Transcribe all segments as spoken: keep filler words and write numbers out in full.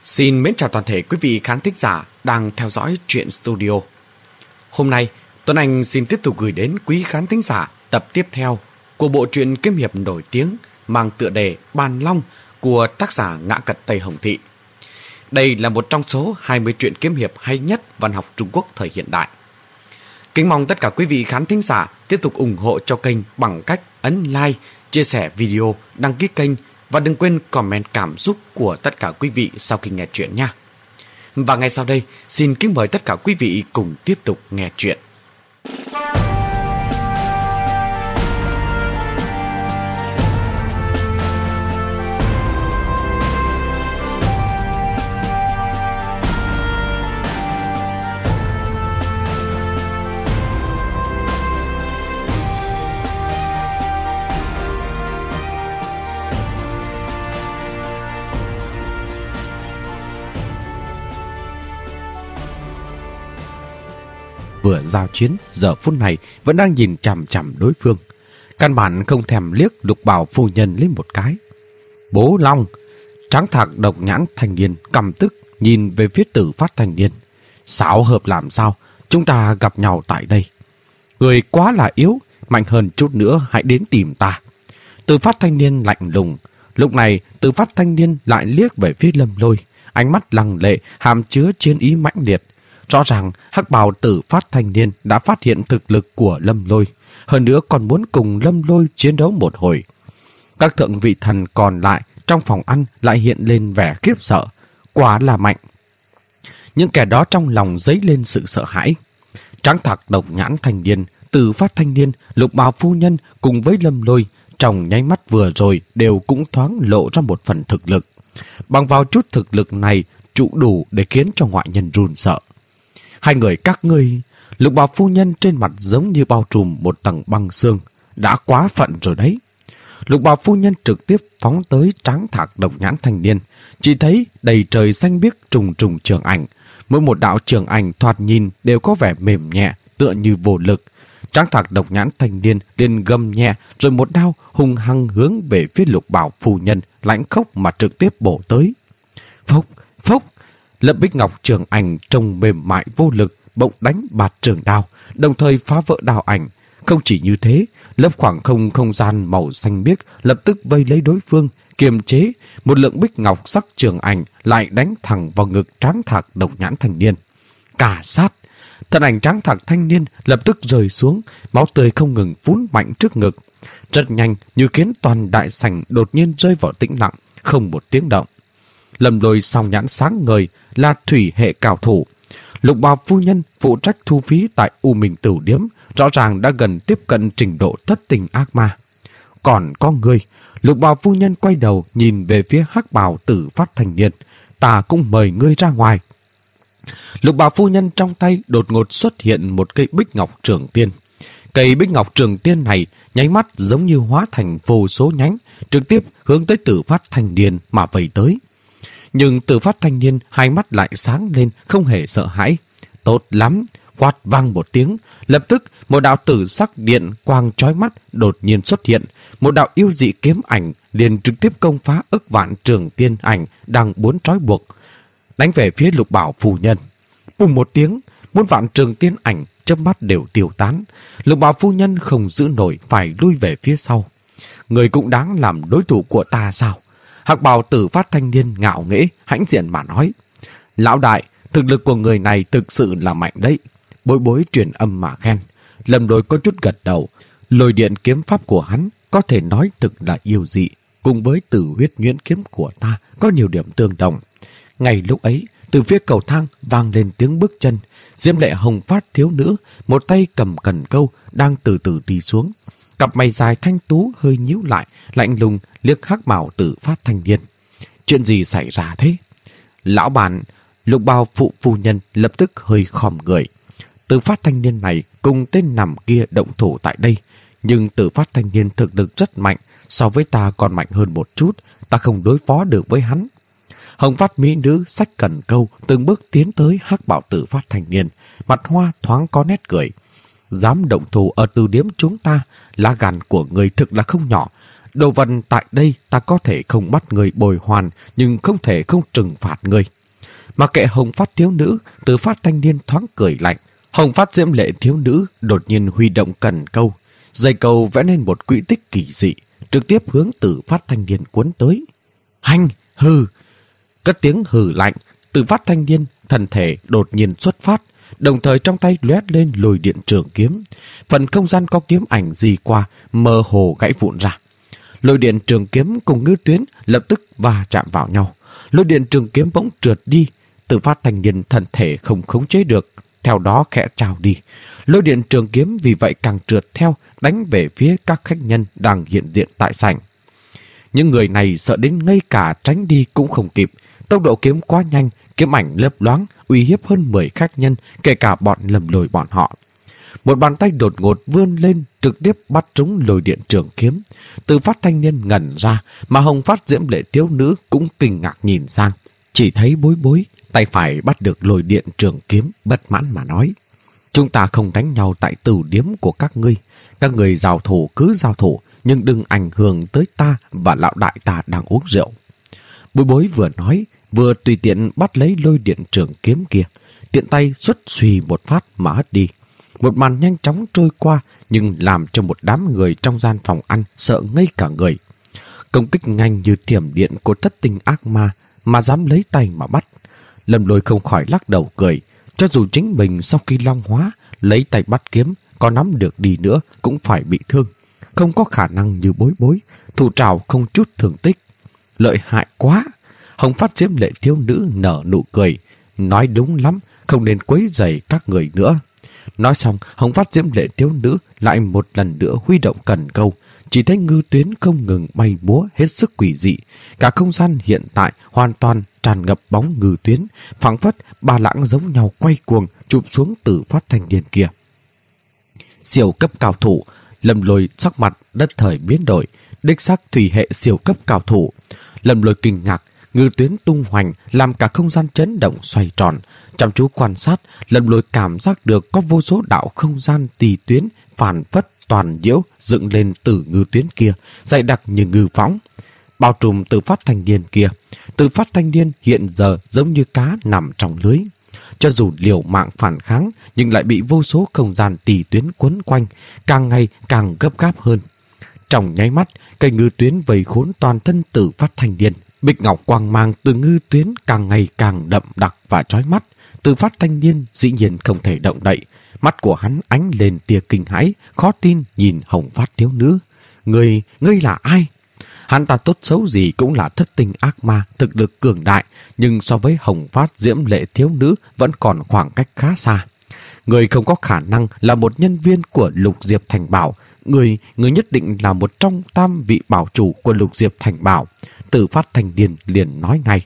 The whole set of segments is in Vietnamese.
Xin mến chào toàn thể quý vị khán thính giả đang theo dõi Truyện Studio. Hôm nay, Tuấn Anh xin tiếp tục gửi đến quý khán thính giả tập tiếp theo của bộ truyện kiếm hiệp nổi tiếng mang tựa đề Bàn Long của tác giả Ngã Cật Tây Hồng Thị. Đây là một trong số hai mươi truyện kiếm hiệp hay nhất văn học Trung Quốc thời hiện đại. Kính mong tất cả quý vị khán thính giả tiếp tục ủng hộ cho kênh bằng cách ấn like, chia sẻ video, đăng ký kênh và đừng quên comment cảm xúc của tất cả quý vị sau khi nghe chuyện nha. Và ngay sau đây, xin kính mời tất cả quý vị cùng tiếp tục nghe chuyện. Vừa giao chiến, giờ phút này vẫn đang nhìn chằm chằm đối phương. Căn bản không thèm liếc Lục Bảo phu nhân lên một cái. Bố Long! Tráng Thạc độc nhãn thanh niên căm tức nhìn về phía Tử Phát thanh niên. Xảo hợp làm sao? Chúng ta gặp nhau tại đây. Người quá là yếu, mạnh hơn chút nữa hãy đến tìm ta. Tử Phát thanh niên lạnh lùng. Lúc này Tử Phát thanh niên lại liếc về phía Lâm Lôi, ánh mắt lăng lệ, hàm chứa chiến ý mãnh liệt. Rõ ràng hắc bào Tử Phát thanh niên đã phát hiện thực lực của Lâm Lôi, hơn nữa còn muốn cùng Lâm Lôi chiến đấu một hồi. Các thượng vị thần còn lại trong phòng ăn lại hiện lên vẻ khiếp sợ, quả là mạnh. Những kẻ đó trong lòng dấy lên sự sợ hãi. Tráng Thạc độc nhãn thanh niên, Tử Phát thanh niên, Lục Bào phu nhân cùng với Lâm Lôi trong nháy mắt vừa rồi đều cũng thoáng lộ ra một phần thực lực. Bằng vào chút thực lực này trụ đủ để khiến cho ngoại nhân run sợ. Hai người các ngươi, Lục Bào phu nhân trên mặt giống như bao trùm một tầng băng xương, đã quá phận rồi đấy. Lục Bào phu nhân trực tiếp phóng tới Tráng Thạc độc nhãn thanh niên, chỉ thấy đầy trời xanh biếc trùng trùng trường ảnh, mỗi một đạo trường ảnh thoạt nhìn đều có vẻ mềm nhẹ, tựa như vô lực. Tráng Thạc độc nhãn thanh niên liền gầm nhẹ, rồi một đao hung hăng hướng về phía Lục Bào phu nhân, lãnh khốc mà trực tiếp bổ tới. Phốc, phốc. Lâm Bích Ngọc trường ảnh trông mềm mại vô lực bỗng đánh bạt trường đao, đồng thời phá vỡ đao ảnh. Không chỉ như thế, lớp khoảng không không gian màu xanh biếc lập tức vây lấy đối phương, kiềm chế một lượng bích ngọc sắc trường ảnh lại đánh thẳng vào ngực Tráng Thạc độc nhãn thanh niên. Cả sát, thân ảnh Tráng Thạc thanh niên lập tức rơi xuống, máu tươi không ngừng phún mạnh trước ngực, rất nhanh như khiến toàn đại sảnh đột nhiên rơi vào tĩnh lặng, không một tiếng động. Lâm Lôi song nhãn sáng ngời, là thủy hệ cao thủ. Lục Bào phu nhân phụ trách thu phí tại U Minh Tửu Điếm, rõ ràng đã gần tiếp cận trình độ thất tình ác ma. Còn có người, Lục Bào phu nhân quay đầu nhìn về phía hắc bào Tử Phát thanh niên. Ta cũng mời ngươi ra ngoài. Lục Bào phu nhân trong tay đột ngột xuất hiện một cây bích ngọc trường tiên. Cây bích ngọc trường tiên này nháy mắt giống như hóa thành vô số nhánh, trực tiếp hướng tới Tử Phát thanh niên mà vây tới. Nhưng Tử Phát thanh niên hai mắt lại sáng lên, không hề sợ hãi. Tốt lắm, quát vang một tiếng, lập tức một đạo tử sắc điện quang chói mắt đột nhiên xuất hiện, một đạo yêu dị kiếm ảnh liền trực tiếp công phá ức vạn trường tiên ảnh đang muốn trói buộc, đánh về phía Lục Bảo phu nhân. Bùng một tiếng, muôn vạn trường tiên ảnh chớp mắt đều tiêu tán. Lục Bảo phu nhân không giữ nổi, phải lui về phía sau. Người cũng đáng làm đối thủ của ta sao? Hắc bào Tử Phát thanh niên ngạo nghễ hãnh diện mà nói. Lão đại, thực lực của người này thực sự là mạnh đấy. Bối bối truyền âm mà khen. Lâm Lôi có chút gật đầu. Lôi điện kiếm pháp của hắn có thể nói thực là yêu dị, cùng với Tử Huyết nhuyễn kiếm của ta có nhiều điểm tương đồng. Ngay lúc ấy, từ phía cầu thang vang lên tiếng bước chân. Diễm lệ hồng phát thiếu nữ, một tay cầm cần câu, đang từ từ đi xuống. Cặp mày dài thanh tú hơi nhíu lại, lạnh lùng liếc hắc bào Tử Phát thanh niên. Chuyện gì xảy ra thế? Lão bản, Lục Bào phụ phu nhân lập tức hơi khom người. Tử Phát thanh niên này cùng tên nằm kia động thủ tại đây, nhưng Tử Phát thanh niên thực lực rất mạnh, so với ta còn mạnh hơn một chút, ta không đối phó được với hắn. Hồng phát mỹ nữ xách cần câu từng bước tiến tới hắc bào Tử Phát thanh niên, mặt hoa thoáng có nét cười. Dám động thủ ở từ điếm chúng ta, lá gan của người thực là không nhỏ. Đồ vật tại đây ta có thể không bắt người bồi hoàn, nhưng không thể không trừng phạt người. Mà kệ Hồng Phát thiếu nữ, Từ Phát thanh niên thoáng cười lạnh. Hồng Phát diễm lệ thiếu nữ đột nhiên huy động cần câu. Dây câu vẽ nên một quỹ tích kỳ dị, trực tiếp hướng Từ Phát thanh niên cuốn tới. Hành, hừ! Cất tiếng hừ lạnh, Từ Phát thanh niên thân thể đột nhiên xuất phát, đồng thời trong tay lóe lên lôi điện trường kiếm. Phần không gian có kiếm ảnh gì qua, mơ hồ gãy vụn ra. Lôi điện trường kiếm cùng Ngư Tuyến lập tức va chạm vào nhau. Lôi điện trường kiếm bỗng trượt đi, Từ Phát thanh niên thân thể không khống chế được, theo đó khẽ trào đi. Lôi điện trường kiếm vì vậy càng trượt theo, đánh về phía các khách nhân đang hiện diện tại sảnh. Những người này sợ đến ngây cả tránh đi cũng không kịp. Tốc độ kiếm quá nhanh, kiếm ảnh lấp loáng, uy hiếp hơn mười khách nhân, kể cả bọn Lâm Lôi bọn họ. Một bàn tay đột ngột vươn lên, trực tiếp bắt trúng lôi điện trường kiếm. Từ Phát thanh niên ngẩn ra, mà Hồng Phát diễm lệ thiếu nữ cũng kinh ngạc nhìn sang. Chỉ thấy Bối Bối, tay phải bắt được lôi điện trường kiếm, bất mãn mà nói: chúng ta không đánh nhau tại tử điếm của các ngươi. Các người giao thủ cứ giao thủ, nhưng đừng ảnh hưởng tới ta và lão đại ta đang uống rượu. Bối Bối vừa nói, vừa tùy tiện bắt lấy lôi điện trường kiếm kia, tiện tay xuất suy một phát mà hất đi. Một màn nhanh chóng trôi qua, nhưng làm cho một đám người trong gian phòng ăn sợ ngây cả người. Công kích nhanh như thiểm điện của thất tinh ác ma mà dám lấy tay mà bắt. Lâm Lôi không khỏi lắc đầu cười. Cho dù chính mình sau khi long hóa lấy tay bắt kiếm, có nắm được đi nữa cũng phải bị thương. Không có khả năng như Bối Bối, thủ trảo không chút thương tích. Lợi hại quá! Hồng Phát diễm lệ thiếu nữ nở nụ cười. Nói đúng lắm, không nên quấy rầy các người nữa. Nói xong, Hồng Phát diễm lệ thiếu nữ lại một lần nữa huy động cần câu. Chỉ thấy Ngư Tuyến không ngừng bay múa hết sức quỷ dị. Cả không gian hiện tại hoàn toàn tràn ngập bóng Ngư Tuyến, phảng phất ba lãng giống nhau quay cuồng chụp xuống Từ Phát thanh niên kia. Siêu cấp cao thủ, Lâm Lôi sắc mặt đất thời biến đổi, đích xác thủy hệ siêu cấp cao thủ. Lâm Lôi kinh ngạc, Ngư Tuyến tung hoành làm cả không gian chấn động xoay tròn. Chăm chú quan sát, Lâm Lôi cảm giác được có vô số đạo không gian tỳ tuyến phản phất toàn nhiễu dựng lên từ Ngư Tuyến kia, dày đặc như ngư võng, bao trùm Từ Phát thanh niên kia. Từ Phát thanh niên hiện giờ giống như cá nằm trong lưới. Cho dù liều mạng phản kháng, nhưng lại bị vô số không gian tỳ tuyến quấn quanh, càng ngày càng gấp gáp hơn. Trong nháy mắt, cây Ngư Tuyến vây khốn toàn thân Từ Phát thanh niên. Bích ngọc quang mang từ Ngư Tuyến càng ngày càng đậm đặc và chói mắt. Từ Phát thanh niên dĩ nhiên không thể động đậy. Mắt của hắn ánh lên tia kinh hãi, khó tin nhìn Hồng Phát thiếu nữ. Người, ngươi là ai? Hắn ta tốt xấu gì cũng là thất tinh ác ma, thực lực cường đại, nhưng so với Hồng Phát diễm lệ thiếu nữ vẫn còn khoảng cách khá xa. Người không có khả năng là một nhân viên của Lục Diệp Thành Bảo. Người, người nhất định là một trong tam vị bảo chủ của Lục Diệp Thành Bảo. Từ Phát thanh niên liền nói ngay.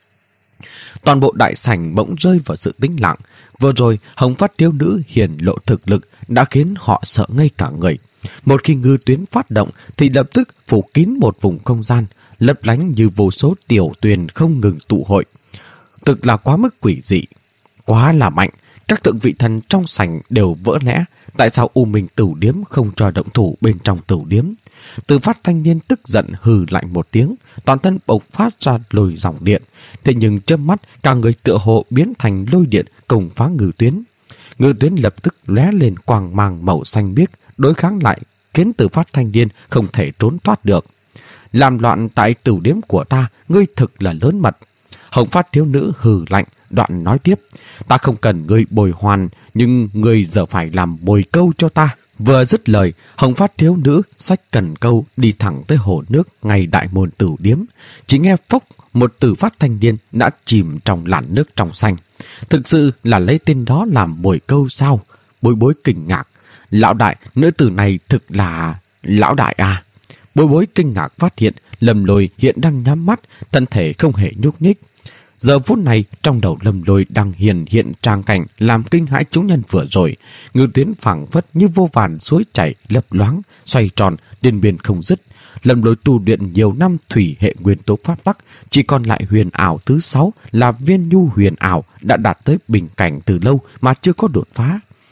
Toàn bộ đại sảnh bỗng rơi vào sự tĩnh lặng. Vừa rồi Hồng Phát thiếu nữ hiển lộ thực lực đã khiến họ sợ ngây cả người. Một khi Ngư Tuyến phát động thì lập tức phủ kín một vùng không gian, lấp lánh như vô số tiểu tuyền không ngừng tụ hội. Thực là quá mức quỷ dị, quá là mạnh. Các thượng vị thần trong sảnh đều vỡ lẽ. Tại sao U Minh Tửu Điếm không cho động thủ bên trong tửu điếm? Từ Phát thanh niên tức giận hừ lạnh một tiếng, toàn thân bộc phát ra lôi dòng điện. Thế nhưng chớp mắt, cả người tựa hồ biến thành lôi điện công phá Ngư Tuyến. Ngư Tuyến lập tức lóe lên quang mang màu xanh biếc, đối kháng lại, khiến Từ Phát thanh niên không thể trốn thoát được. Làm loạn tại tửu điếm của ta, ngươi thực là lớn mật. Hồng Phát thiếu nữ hừ lạnh, đoạn nói tiếp. Ta không cần ngươi bồi hoàn, nhưng ngươi giờ phải làm bồi câu cho ta. Vừa dứt lời, Hồng Phát thiếu nữ xách cần câu đi thẳng tới hồ nước ngay đại môn tửu điếm. Chỉ nghe phốc, một Từ Phát thanh niên đã chìm trong làn nước trong xanh. Thực sự là lấy tên đó làm bồi câu sao? Bối Bối kinh ngạc. Lão đại, nữ tử này thực là... Lão đại à? Bối Bối kinh ngạc phát hiện Lâm Lôi hiện đang nhắm mắt, thân thể không hề nhúc nhích. Giờ phút này trong đầu Lâm Lôi đang hiện hiện tràng cảnh làm kinh hãi chúng nhân vừa rồi. Ngư Tuyến phảng phất như vô vàn suối chảy lấp loáng, xoay tròn, điên biên không dứt. Lâm Lôi tu luyện nhiều năm thủy hệ nguyên tố pháp tắc, chỉ còn lại huyền ảo thứ sáu là viên nhu huyền ảo đã đạt tới bình cảnh từ lâu mà chưa có đột phá.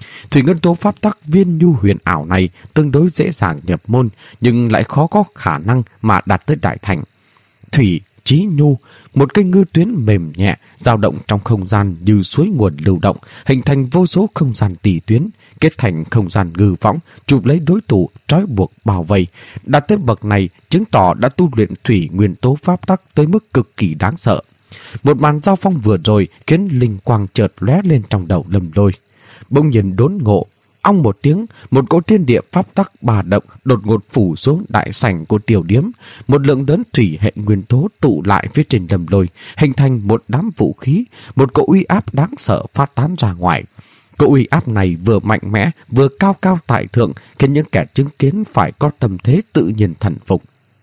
Thủy nguyên tố pháp tắc viên nhu huyền ảo này tương đối dễ dàng nhập môn, nhưng lại khó có khả năng mà đạt tới đại thành. Thủy chí nhu, một cây ngư tuyến mềm nhẹ dao động trong không gian như suối nguồn lưu động, hình thành vô số không gian tỷ tuyến, kết thành không gian ngư võng, chụp lấy đối thủ, trói buộc bao vây. Đạt tới bậc này chứng tỏ đã tu luyện thủy nguyên tố pháp tắc tới mức cực kỳ đáng sợ. Một màn giao phong vừa rồi khiến linh quang chợt lóe lên trong đầu Lâm Lôi. Bỗng nhiên đốn ngộ, ong một tiếng, một cỗ thiên địa pháp tắc bà động đột ngột phủ xuống đại sảnh của tiểu điếm. Một lượng lớn thủy hệ nguyên tố tụ lại phía trên Lâm Lôi, hình thành một đám vũ khí, một cỗ uy áp đáng sợ phát tán ra ngoài. Cỗ uy áp này vừa mạnh mẽ, vừa cao cao tại thượng, khiến những kẻ chứng kiến phải có tâm thế tự nhiên thần phục.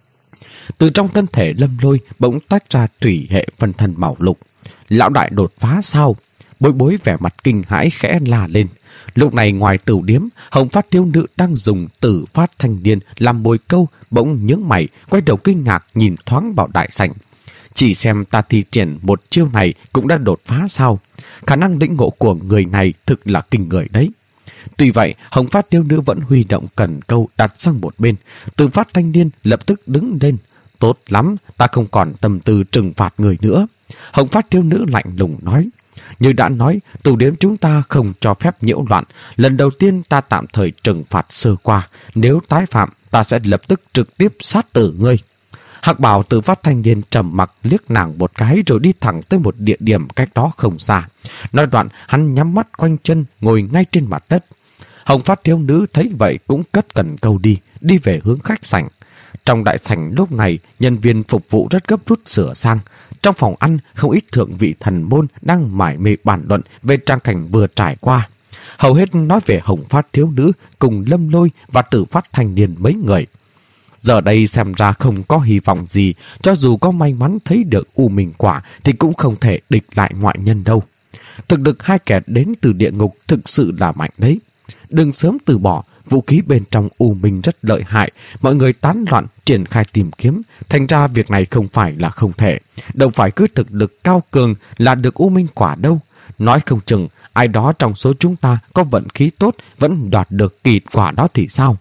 Từ trong thân thể Lâm Lôi bỗng tách ra thủy hệ phân thân màu lục. Lão đại đột phá sao? Bối Bối vẻ mặt kinh hãi khẽ la lên. Lúc này ngoài tửu điếm, Hồng Phát thiếu nữ đang dùng tử phát thanh niên làm bồi câu, bỗng nhướng mày, quay đầu kinh ngạc nhìn thoáng vào đại sảnh. Chỉ xem ta thi triển một chiêu này cũng đã đột phá sao? Khả năng lĩnh ngộ của người này thực là kinh người đấy. Tuy vậy, Hồng Phát thiếu nữ vẫn huy động cần câu đặt sang một bên. Tử phát thanh niên lập tức đứng lên. Tốt lắm, ta không còn tâm tư trừng phạt người nữa. Hồng Phát thiếu nữ lạnh lùng nói. Như đã nói, tửu điếm chúng ta không cho phép nhiễu loạn. Lần đầu tiên ta tạm thời trừng phạt sơ qua. Nếu tái phạm, ta sẽ lập tức trực tiếp sát tử ngươi. Hạc Bảo Tử phát thanh niên trầm mặc liếc nàng một cái rồi đi thẳng tới một địa điểm cách đó không xa. Nói đoạn, hắn nhắm mắt quanh chân ngồi ngay trên mặt đất. Hồng Phát thiếu nữ thấy vậy cũng cất cần câu đi, đi về hướng khách sảnh. Trong đại sảnh lúc này, nhân viên phục vụ rất gấp rút sửa sang. Trong phòng ăn, không ít thượng vị thần môn đang mải mê bàn luận về trang cảnh vừa trải qua. Hầu hết nói về Hồng Phát thiếu nữ cùng Lâm Lôi và Tử phát thanh niên mấy người. Giờ đây xem ra không có hy vọng gì, cho dù có may mắn thấy được U Minh Quả thì cũng không thể địch lại ngoại nhân đâu. Thực lực hai kẻ đến từ địa ngục thực sự là mạnh đấy. Đừng sớm từ bỏ, vũ khí bên trong U Minh rất lợi hại, mọi người tán loạn triển khai tìm kiếm, thành ra việc này không phải là không thể. Đâu phải cứ thực lực cao cường là được U Minh Quả đâu. Nói không chừng ai đó trong số chúng ta có vận khí tốt vẫn đoạt được kỳ quả đó thì sao?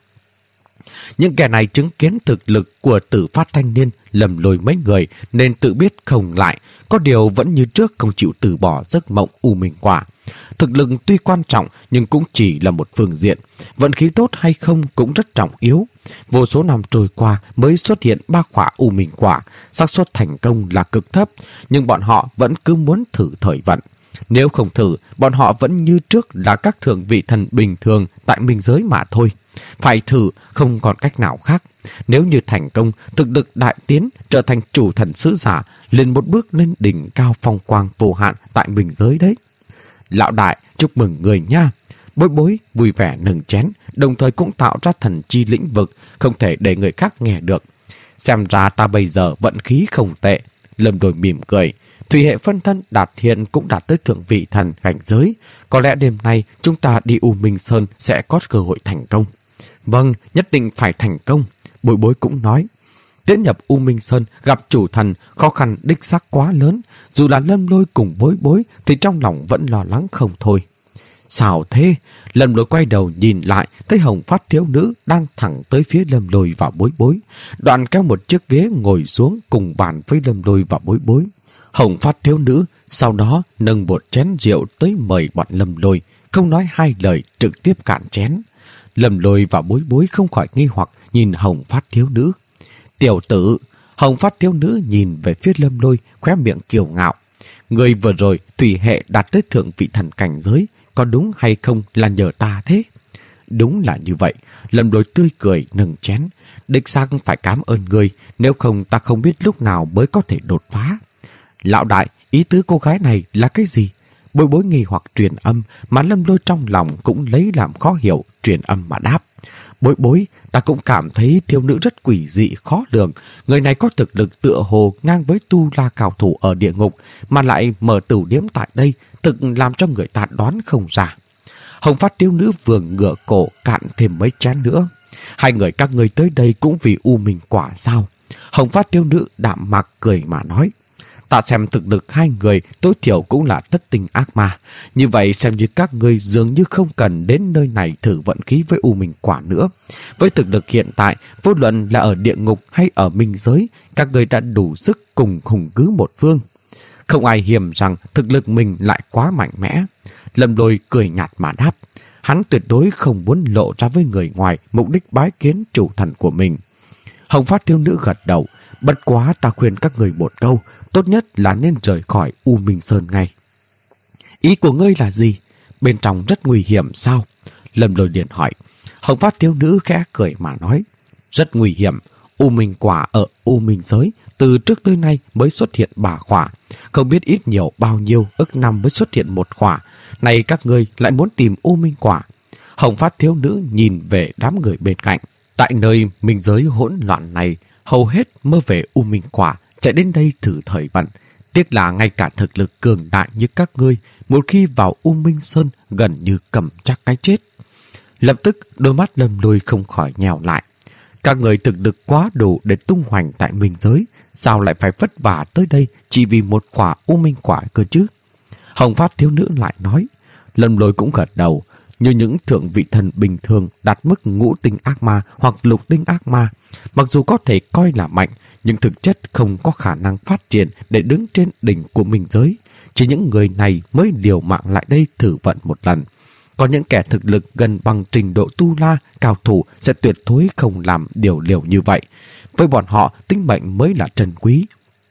Những kẻ này chứng kiến thực lực của Tử phát thanh niên lầm lôi mấy người nên tự biết không lại, có điều vẫn như trước không chịu từ bỏ giấc mộng U Minh Quả. Thực lực tuy quan trọng nhưng cũng chỉ là một phương diện, vận khí tốt hay không cũng rất trọng yếu. Vô số năm trôi qua mới xuất hiện ba quả U Minh Quả, xác suất thành công là cực thấp, nhưng bọn họ vẫn cứ muốn thử thời vận. Nếu không thử, bọn họ vẫn như trước là các thượng vị thần bình thường tại minh giới mà thôi. Phải thử, không còn cách nào khác. Nếu như thành công, thực lực đại tiến, trở thành chủ thần sứ giả, lên một bước lên đỉnh cao phong quang vô hạn tại minh giới đấy. Lão đại, chúc mừng người nha. Bối Bối vui vẻ nâng chén, đồng thời cũng tạo ra thần chi lĩnh vực, không thể để người khác nghe được. Xem ra ta bây giờ vận khí không tệ. Lâm Đồi mỉm cười. Thủy hệ phân thân đạt hiện cũng đạt tới thượng vị thần cảnh giới. Có lẽ đêm nay chúng ta đi U Minh Sơn sẽ có cơ hội thành công. Vâng, nhất định phải thành công. Bối Bối cũng nói. Tiến nhập U Minh Sơn gặp chủ thần, khó khăn đích xác quá lớn. Dù là Lâm Lôi cùng Bối Bối thì trong lòng vẫn lo lắng không thôi. Sao thế? Lâm Lôi quay đầu nhìn lại, thấy Hồng Phát thiếu nữ đang thẳng tới phía Lâm Lôi và Bối Bối. Đoạn kéo một chiếc ghế ngồi xuống cùng bàn với Lâm Lôi và Bối Bối. Hồng Phát thiếu nữ sau đó nâng một chén rượu tới mời bọn Lâm Lôi, không nói hai lời trực tiếp cạn chén. Lâm Lôi và Bối Bối không khỏi nghi hoặc nhìn Hồng Phát thiếu nữ. Tiểu tử, Hồng Phát thiếu nữ nhìn về phía Lâm Lôi, khóe miệng kiêu ngạo. Người vừa rồi thủy hệ đạt tới thượng vị thần cảnh giới, có đúng hay không là nhờ ta thế? Đúng là như vậy. Lâm Lôi tươi cười nâng chén. Đích xác phải cảm ơn người, nếu không ta không biết lúc nào mới có thể đột phá. Lão đại, ý tứ cô gái này là cái gì? Bối Bối nghi hoặc truyền âm, mà Lâm Lôi trong lòng cũng lấy làm khó hiểu, truyền âm mà đáp. Bối Bối, ta cũng cảm thấy thiếu nữ rất quỷ dị, khó lường. Người này có thực lực tựa hồ ngang với tu la cao thủ ở địa ngục, mà lại mở tửu điếm tại đây, thực làm cho người ta đoán không ra. Hồng Phát thiếu nữ vừa ngửa cổ cạn thêm mấy chén nữa. Hai người các ngươi tới đây cũng vì U Minh Quả sao? Hồng Phát thiếu nữ đạm mạc cười mà nói. Ta xem thực lực hai người tối thiểu cũng là thất tinh ác ma. Như vậy xem như các ngươi dường như không cần đến nơi này thử vận khí với U Minh Quả nữa. Với thực lực hiện tại, vô luận là ở địa ngục hay ở minh giới, các ngươi đã đủ sức cùng hùng cứ một phương. Không ai hiềm rằng thực lực mình lại quá mạnh mẽ. Lâm Lôi cười nhạt mà đáp. Hắn tuyệt đối không muốn lộ ra với người ngoài mục đích bái kiến chủ thần của mình. Hồng Phát thiếu nữ gật đầu. Bất quá ta khuyên các người một câu, tốt nhất là nên rời khỏi U Minh Sơn ngay. Ý của ngươi là gì? Bên trong rất nguy hiểm sao? Lâm Lôi liền hỏi. Hồng Phát thiếu nữ khẽ cười mà nói. Rất nguy hiểm. U Minh Quả ở U Minh giới từ trước tới nay mới xuất hiện ba khỏa. Không biết ít nhiều bao nhiêu ức năm mới xuất hiện một khỏa. Này các ngươi lại muốn tìm U Minh Quả. Hồng Phát thiếu nữ nhìn về đám người bên cạnh. Tại nơi minh giới hỗn loạn này, hầu hết mơ về U Minh Quả, chạy đến đây thử thời vận. Tiếc là ngay cả thực lực cường đại như các ngươi, một khi vào U Minh Sơn gần như cầm chắc cái chết. Lập tức đôi mắt Lâm Lôi không khỏi nhèo lại. Các người thực lực quá đủ để tung hoành tại minh giới, sao lại phải vất vả tới đây chỉ vì một quả U Minh Quả cơ chứ? Hồng Phát thiếu nữ lại nói. Lâm Lôi cũng gật đầu. Như những thượng vị thần bình thường đạt mức ngũ tinh ác ma hoặc lục tinh ác ma, mặc dù có thể coi là mạnh, nhưng thực chất không có khả năng phát triển để đứng trên đỉnh của minh giới. Chỉ những người này mới liều mạng lại đây thử vận một lần. Còn những kẻ thực lực gần bằng trình độ tu la, cao thủ sẽ tuyệt đối không làm điều liều như vậy. Với bọn họ, tính mệnh mới là trân quý.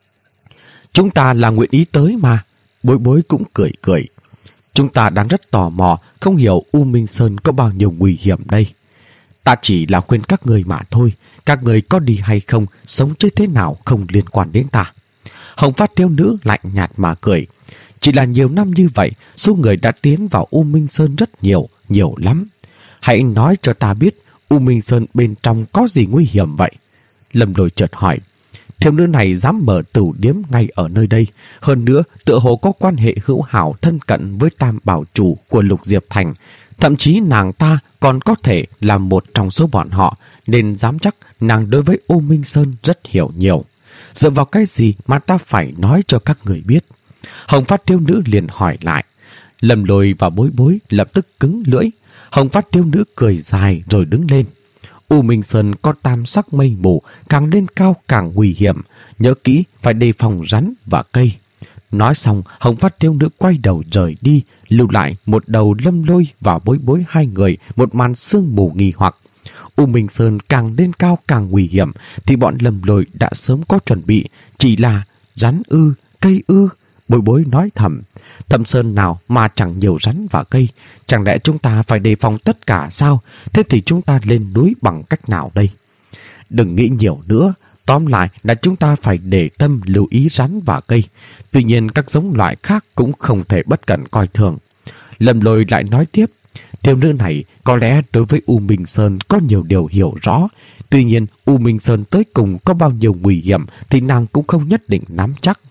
Chúng ta là nguyện ý tới mà. Bối Bối cũng cười cười. Chúng ta đang rất tò mò, không hiểu U Minh Sơn có bao nhiêu nguy hiểm đây. Ta chỉ là khuyên các người mà thôi. Các người có đi hay không, sống chết thế nào không liên quan đến ta. Hồng Phát thiếu nữ lạnh nhạt mà cười. Chỉ là nhiều năm như vậy, số người đã tiến vào U Minh Sơn rất nhiều, nhiều lắm. Hãy nói cho ta biết U Minh Sơn bên trong có gì nguy hiểm vậy? Lâm Lôi chợt hỏi. Thiếu nữ này dám mở tửu điếm ngay ở nơi đây. Hơn nữa, tựa hồ có quan hệ hữu hảo thân cận với Tam Bảo Chủ của Lục Diệp Thành. Thậm chí nàng ta còn có thể là một trong số bọn họ, nên dám chắc nàng đối với U Minh Sơn rất hiểu nhiều. Dựa vào cái gì mà ta phải nói cho các người biết? Hồng Phát thiếu nữ liền hỏi lại. Lâm Lôi và Bối Bối lập tức cứng lưỡi. Hồng Phát thiếu nữ cười dài rồi đứng lên. U Minh Sơn có tam sắc mây mù, càng lên cao càng nguy hiểm. Nhớ kỹ phải đề phòng rắn và cây. Nói xong, Hồng Phát thiếu nữ quay đầu rời đi, lưu lại một đầu Lâm Lôi và Bối Bối hai người, một màn sương mù nghi hoặc. U Minh Sơn càng lên cao càng nguy hiểm, thì bọn Lâm Lôi đã sớm có chuẩn bị. Chỉ là rắn ư, cây ư? Bối Bối nói thầm. Thâm Sơn nào mà chẳng nhiều rắn và cây? Chẳng lẽ chúng ta phải đề phòng tất cả sao? Thế thì chúng ta lên núi bằng cách nào đây? Đừng nghĩ nhiều nữa. Tóm lại là chúng ta phải để tâm lưu ý rắn và cây. Tuy nhiên các giống loại khác cũng không thể bất cẩn coi thường. Lâm Lôi lại nói tiếp. Thiếu nữ này có lẽ đối với U Minh Sơn có nhiều điều hiểu rõ. Tuy nhiên U Minh Sơn tới cùng có bao nhiêu nguy hiểm thì nàng cũng không nhất định nắm chắc.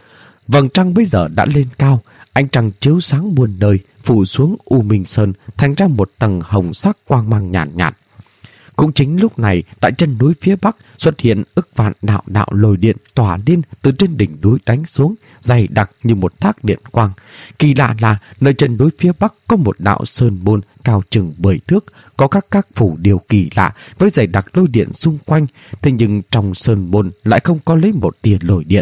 Vầng trăng bây giờ đã lên cao, ánh trăng chiếu sáng muôn nơi, phủ xuống U Minh Sơn thành ra một tầng hồng sắc quang mang nhàn nhạt, nhạt. Cũng chính lúc này, tại chân núi phía bắc xuất hiện ức vạn đạo đạo lôi điện tỏa điên từ trên đỉnh núi đánh xuống, dày đặc như một thác điện quang. Kỳ lạ là nơi chân núi phía bắc có một đạo sơn môn cao chừng mười thước, có các các phủ điều kỳ lạ với dày đặc lôi điện xung quanh, thế nhưng trong sơn môn lại không có lấy một tia lôi điện.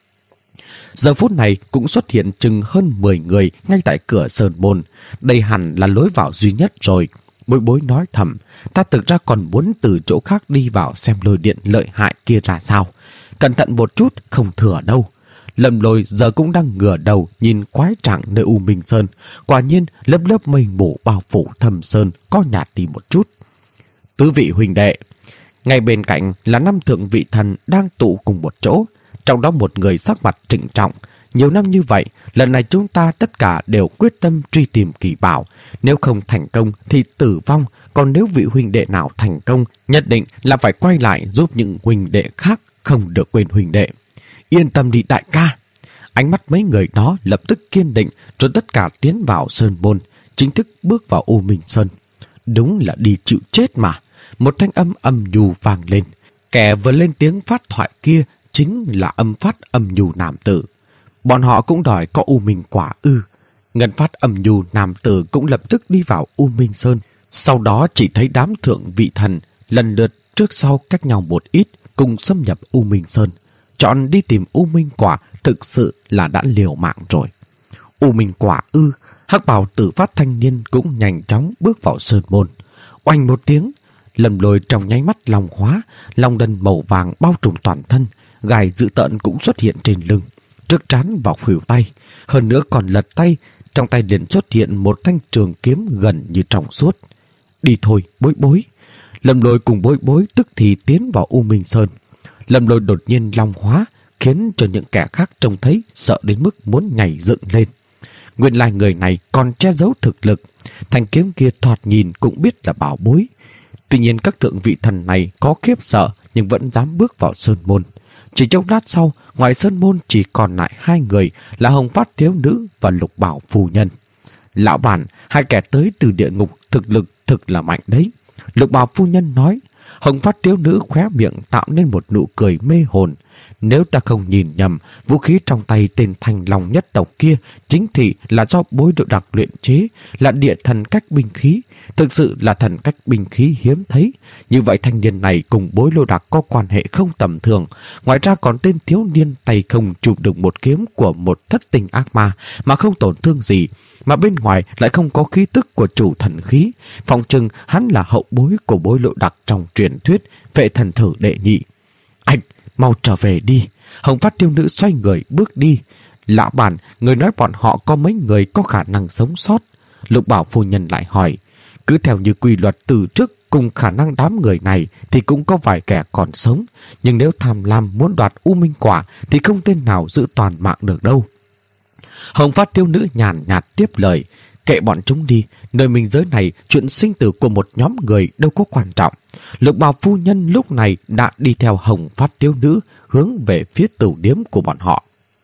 Giờ phút này cũng xuất hiện chừng hơn mười người ngay tại cửa sơn môn. Đây hẳn là lối vào duy nhất rồi. Bối Bối nói thầm. Ta thực ra còn muốn từ chỗ khác đi vào xem lôi điện lợi hại kia ra sao. Cẩn thận một chút, không thừa đâu. Lâm Lôi giờ cũng đang ngửa đầu nhìn quái trạng nơi U Minh Sơn. Quả nhiên lớp lớp mây mù bao phủ Thâm Sơn có nhạt đi một chút. Tứ vị huynh đệ. Ngay bên cạnh là năm thượng vị thần đang tụ cùng một chỗ. Trong đó một người sắc mặt trịnh trọng. Nhiều năm như vậy, lần này chúng ta tất cả đều quyết tâm truy tìm kỳ bảo. Nếu không thành công thì tử vong. Còn nếu vị huynh đệ nào thành công, nhất định là phải quay lại giúp những huynh đệ khác, không được quên huynh đệ. Yên tâm đi đại ca. Ánh mắt mấy người đó lập tức kiên định, rồi tất cả tiến vào sơn môn, chính thức bước vào U Minh Sơn. Đúng là đi chịu chết mà. Một thanh âm âm nhu vang lên. Kẻ vừa lên tiếng phát thoại kia chính là âm phát âm nhu nam tử. Bọn họ cũng đòi có U Minh quả ư? Ngân Phát âm nhu nam tử cũng lập tức đi vào U Minh Sơn. Sau đó chỉ thấy đám thượng vị thần lần lượt trước sau cách nhau một ít cùng xâm nhập U Minh Sơn. Chọn đi tìm U Minh quả thực sự là đã liều mạng rồi. U Minh quả ư? Hắc bào tử phát thanh niên cũng nhanh chóng bước vào sơn môn. Oanh một tiếng, Lâm Lôi trong nháy mắt long hóa, long đần màu vàng bao trùm toàn thân, gài dữ tợn cũng xuất hiện trên lưng, trước trán vào khuỷu tay, hơn nữa còn lật tay, trong tay liền xuất hiện một thanh trường kiếm gần như trong suốt. Đi thôi, Bối Bối. Lâm Lôi cùng Bối Bối tức thì tiến vào U Minh Sơn. Lâm Lôi đột nhiên long hóa, khiến cho những kẻ khác trông thấy sợ đến mức muốn nhảy dựng lên. Nguyên lai người này còn che giấu thực lực. Thanh kiếm kia thoạt nhìn cũng biết là bảo bối. Tuy nhiên các thượng vị thần này có khiếp sợ nhưng vẫn dám bước vào sơn môn. Chỉ trong lát sau, ngoài sơn môn chỉ còn lại hai người là Hồng Phát thiếu nữ và Lục Bảo phu nhân. Lão bản, hai kẻ tới từ địa ngục thực lực thực là mạnh đấy. Lục Bảo phu nhân nói. Hồng Phát thiếu nữ khóe miệng tạo nên một nụ cười mê hồn. Nếu ta không nhìn nhầm, vũ khí trong tay tên Thanh Long nhất tộc kia chính thị là do Bối Lộ Đặc luyện chế, là địa thần cách binh khí, thực sự là thần cách binh khí hiếm thấy. Như vậy thanh niên này cùng Bối Lộ Đặc có quan hệ không tầm thường. Ngoài ra còn tên thiếu niên tay không chụp được một kiếm của một thất tình ác ma mà không tổn thương gì, mà bên ngoài lại không có khí tức của chủ thần khí. Phòng chừng hắn là hậu bối của Bối Lộ Đặc trong truyền thuyết Vệ Thần Thử đệ nhị. Anh mau trở về đi. Hồng Phát thiếu nữ xoay người bước đi. Lão bản, người nói bọn họ có mấy người có khả năng sống sót? Lục Bảo phu nhân lại hỏi. Cứ theo như quy luật từ trước, cùng khả năng đám người này thì cũng có vài kẻ còn sống, nhưng nếu tham lam muốn đoạt U Minh quả thì không tên nào giữ toàn mạng được đâu. Hồng Phát thiếu nữ nhàn nhạt tiếp lời. Kệ bọn chúng đi, nơi minh giới này chuyện sinh tử của một nhóm người đâu có quan trọng. Lục Bào phu nhân lúc này đã đi theo Hồng Phát thiếu nữ hướng về phía tửu điếm của bọn họ.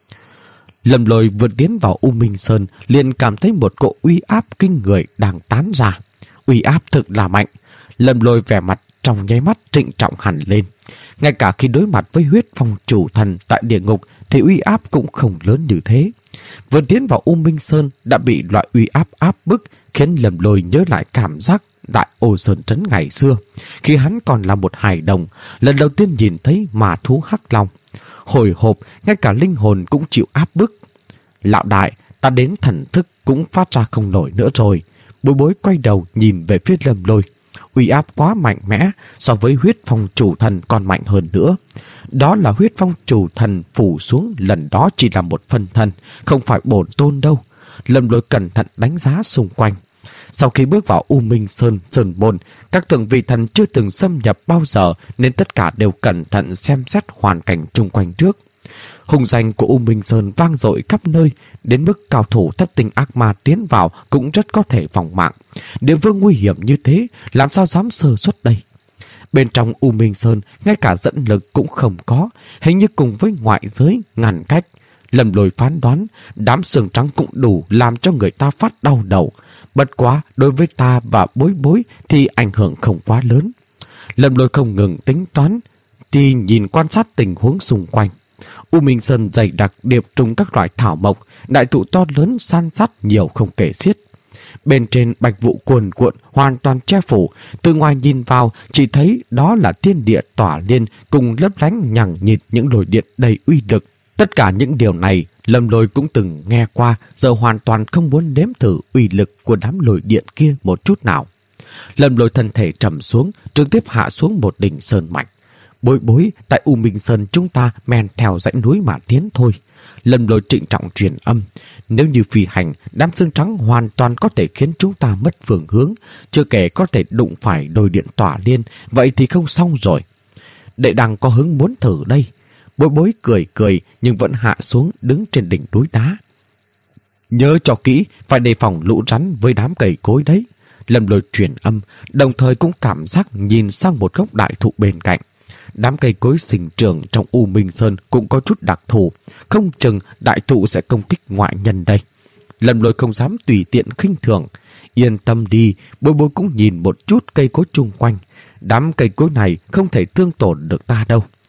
Lâm Lôi vừa tiến vào U Minh Sơn liền cảm thấy một cỗ uy áp kinh người đang tán ra. Uy áp thực là mạnh. Lâm Lôi vẻ mặt trong nháy mắt trịnh trọng hẳn lên. Ngay cả khi đối mặt với huyết phong chủ thần tại địa ngục thì uy áp cũng không lớn như thế. Vừa tiến vào U Minh Sơn đã bị loại uy áp áp bức, khiến Lâm Lôi nhớ lại cảm giác tại Ô Sơn Trấn ngày xưa, khi hắn còn là một hài đồng, lần đầu tiên nhìn thấy mà thú hắc long. Hồi hộp, ngay cả linh hồn cũng chịu áp bức. Lão đại, ta đến thần thức cũng phát ra không nổi nữa rồi. Bối Bối quay đầu nhìn về phía Lâm Lôi. Uy áp quá mạnh mẽ, so với huyết phong chủ thần còn mạnh hơn nữa. Đó là huyết phong chủ thần phủ xuống lần đó chỉ là một phân thân, không phải bổn tôn đâu. Lâm Lôi cẩn thận đánh giá xung quanh. Sau khi bước vào U Minh Sơn Sơn Môn, các thượng vị thần chưa từng xâm nhập bao giờ nên tất cả đều cẩn thận xem xét hoàn cảnh chung quanh trước. Hùng danh của U Minh Sơn vang dội khắp nơi, đến mức cao thủ thất tình ác ma tiến vào cũng rất có thể vòng mạng. Địa phương nguy hiểm như thế, làm sao dám sơ suất đây? Bên trong U Minh Sơn, ngay cả dẫn lực cũng không có, hình như cùng với ngoại giới ngăn cách. Lâm Lôi phán đoán, đám sương trắng cũng đủ làm cho người ta phát đau đầu. Bất quá, đối với ta và Bối Bối thì ảnh hưởng không quá lớn. Lâm Lôi không ngừng tính toán, thì nhìn quan sát tình huống xung quanh. U Minh Sơn dày đặc điệp trùng các loại thảo mộc, đại thụ to lớn san sát nhiều không kể xiết. Bên trên bạch vụ cuồn cuộn hoàn toàn che phủ, từ ngoài nhìn vào chỉ thấy đó là thiên địa tỏa liên cùng lấp lánh nhằng nhịt những lồi điện đầy uy lực. Tất cả những điều này Lâm Lôi cũng từng nghe qua, giờ hoàn toàn không muốn nếm thử uy lực của đám lồi điện kia một chút nào. Lâm Lôi thân thể trầm xuống, trực tiếp hạ xuống một đỉnh sơn mạch. Bối Bối, tại U Minh Sơn chúng ta men theo dãy núi mà tiến thôi. Lâm Lôi trịnh trọng truyền âm. Nếu như phi hành, đám xương trắng hoàn toàn có thể khiến chúng ta mất phương hướng, chưa kể có thể đụng phải đồi điện tỏa liên, vậy thì không xong rồi. Đệ đang có hứng muốn thử đây. Bối Bối cười cười nhưng vẫn hạ xuống đứng trên đỉnh núi đá. Nhớ cho kỹ, phải đề phòng lũ rắn với đám cây cối đấy. Lâm Lôi truyền âm, đồng thời cũng cảm giác nhìn sang một gốc đại thụ bên cạnh. Đám cây cối sinh trưởng trong U Minh Sơn cũng có chút đặc thù, không chừng đại thụ sẽ công kích ngoại nhân đây. Lâm Lôi không dám tùy tiện khinh thường. Yên tâm đi, Bối Bối cũng nhìn một chút cây cối chung quanh. Đám cây cối này không thể thương tổn được ta đâu.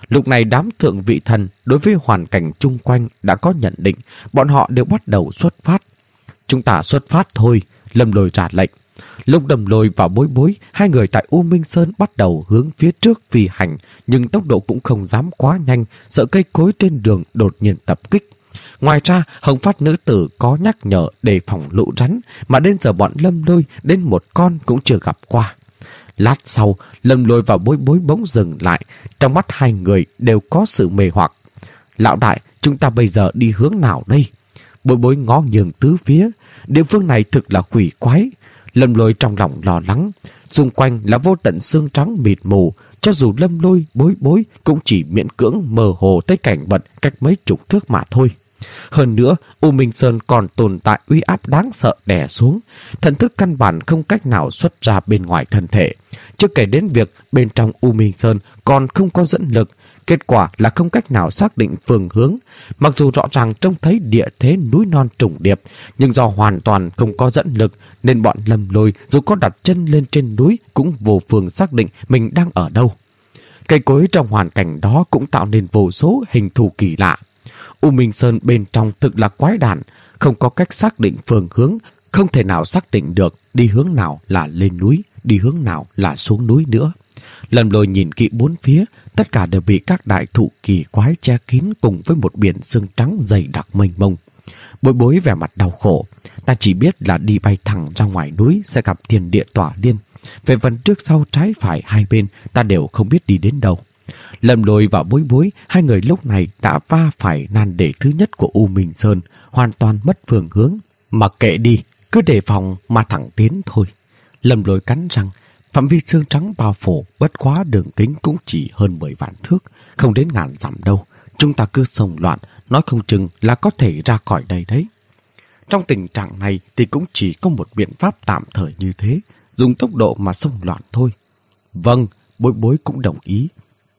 Lúc này đám thượng vị thần đối với hoàn cảnh chung quanh đã có nhận định, bọn họ đều bắt đầu xuất phát. Chúng ta xuất phát thôi, Lâm Lôi ra lệnh. Lúc Lâm Lôi và Bối Bối, hai người tại U Minh Sơn bắt đầu hướng phía trước phi hành, nhưng tốc độ cũng không dám quá nhanh, sợ cây cối trên đường đột nhiên tập kích. Ngoài ra, Hồng Phát nữ tử có nhắc nhở đề phòng lũ rắn, mà đến giờ bọn Lâm Lôi đến một con cũng chưa gặp qua. Lát sau, Lâm Lôi và Bối Bối bỗng dừng lại, trong mắt hai người đều có sự mê hoặc. Lão đại, chúng ta bây giờ đi hướng nào đây? Bối Bối ngó nhường tứ phía, địa phương này thực là quỷ quái. Lâm Lôi trong lòng lo lắng, xung quanh là vô tận sương trắng mịt mù, cho dù Lâm Lôi, Bối Bối cũng chỉ miễn cưỡng mơ hồ tới cảnh vật cách mấy chục thước mà thôi. Hơn nữa, U Minh Sơn còn tồn tại uy áp đáng sợ đè xuống, thần thức căn bản không cách nào xuất ra bên ngoài thân thể. Chưa kể đến việc bên trong U Minh Sơn còn không có dẫn lực, kết quả là không cách nào xác định phương hướng. Mặc dù rõ ràng trông thấy địa thế núi non trùng điệp, nhưng do hoàn toàn không có dẫn lực nên bọn Lâm Lôi dù có đặt chân lên trên núi cũng vô phương xác định mình đang ở đâu. Cây cối trong hoàn cảnh đó cũng tạo nên vô số hình thù kỳ lạ. U Minh Sơn bên trong thực là quái đản, không có cách xác định phương hướng, không thể nào xác định được đi hướng nào là lên núi, đi hướng nào là xuống núi nữa. Lâm Lôi nhìn kỹ bốn phía, tất cả đều bị các đại thụ kỳ quái che kín cùng với một biển sương trắng dày đặc mênh mông. Bối Bối vẻ mặt đau khổ, ta chỉ biết là đi bay thẳng ra ngoài núi sẽ gặp thiên địa tỏa liên. Về phần trước sau trái phải hai bên ta đều không biết đi đến đâu. Lâm Lôi và Bối Bối, hai người lúc này đã va phải nan đề thứ nhất của U Minh Sơn, hoàn toàn mất phương hướng. Mặc kệ đi, cứ đề phòng mà thẳng tiến thôi. Lâm Lôi cắn răng, phạm vi sương trắng bao phủ bất quá đường kính cũng chỉ hơn mười vạn thước, không đến ngàn dặm đâu. Chúng ta cứ xông loạn, nói không chừng là có thể ra khỏi đây đấy. Trong tình trạng này thì cũng chỉ có một biện pháp tạm thời như thế, dùng tốc độ mà xông loạn thôi. Vâng, Bối Bối cũng đồng ý.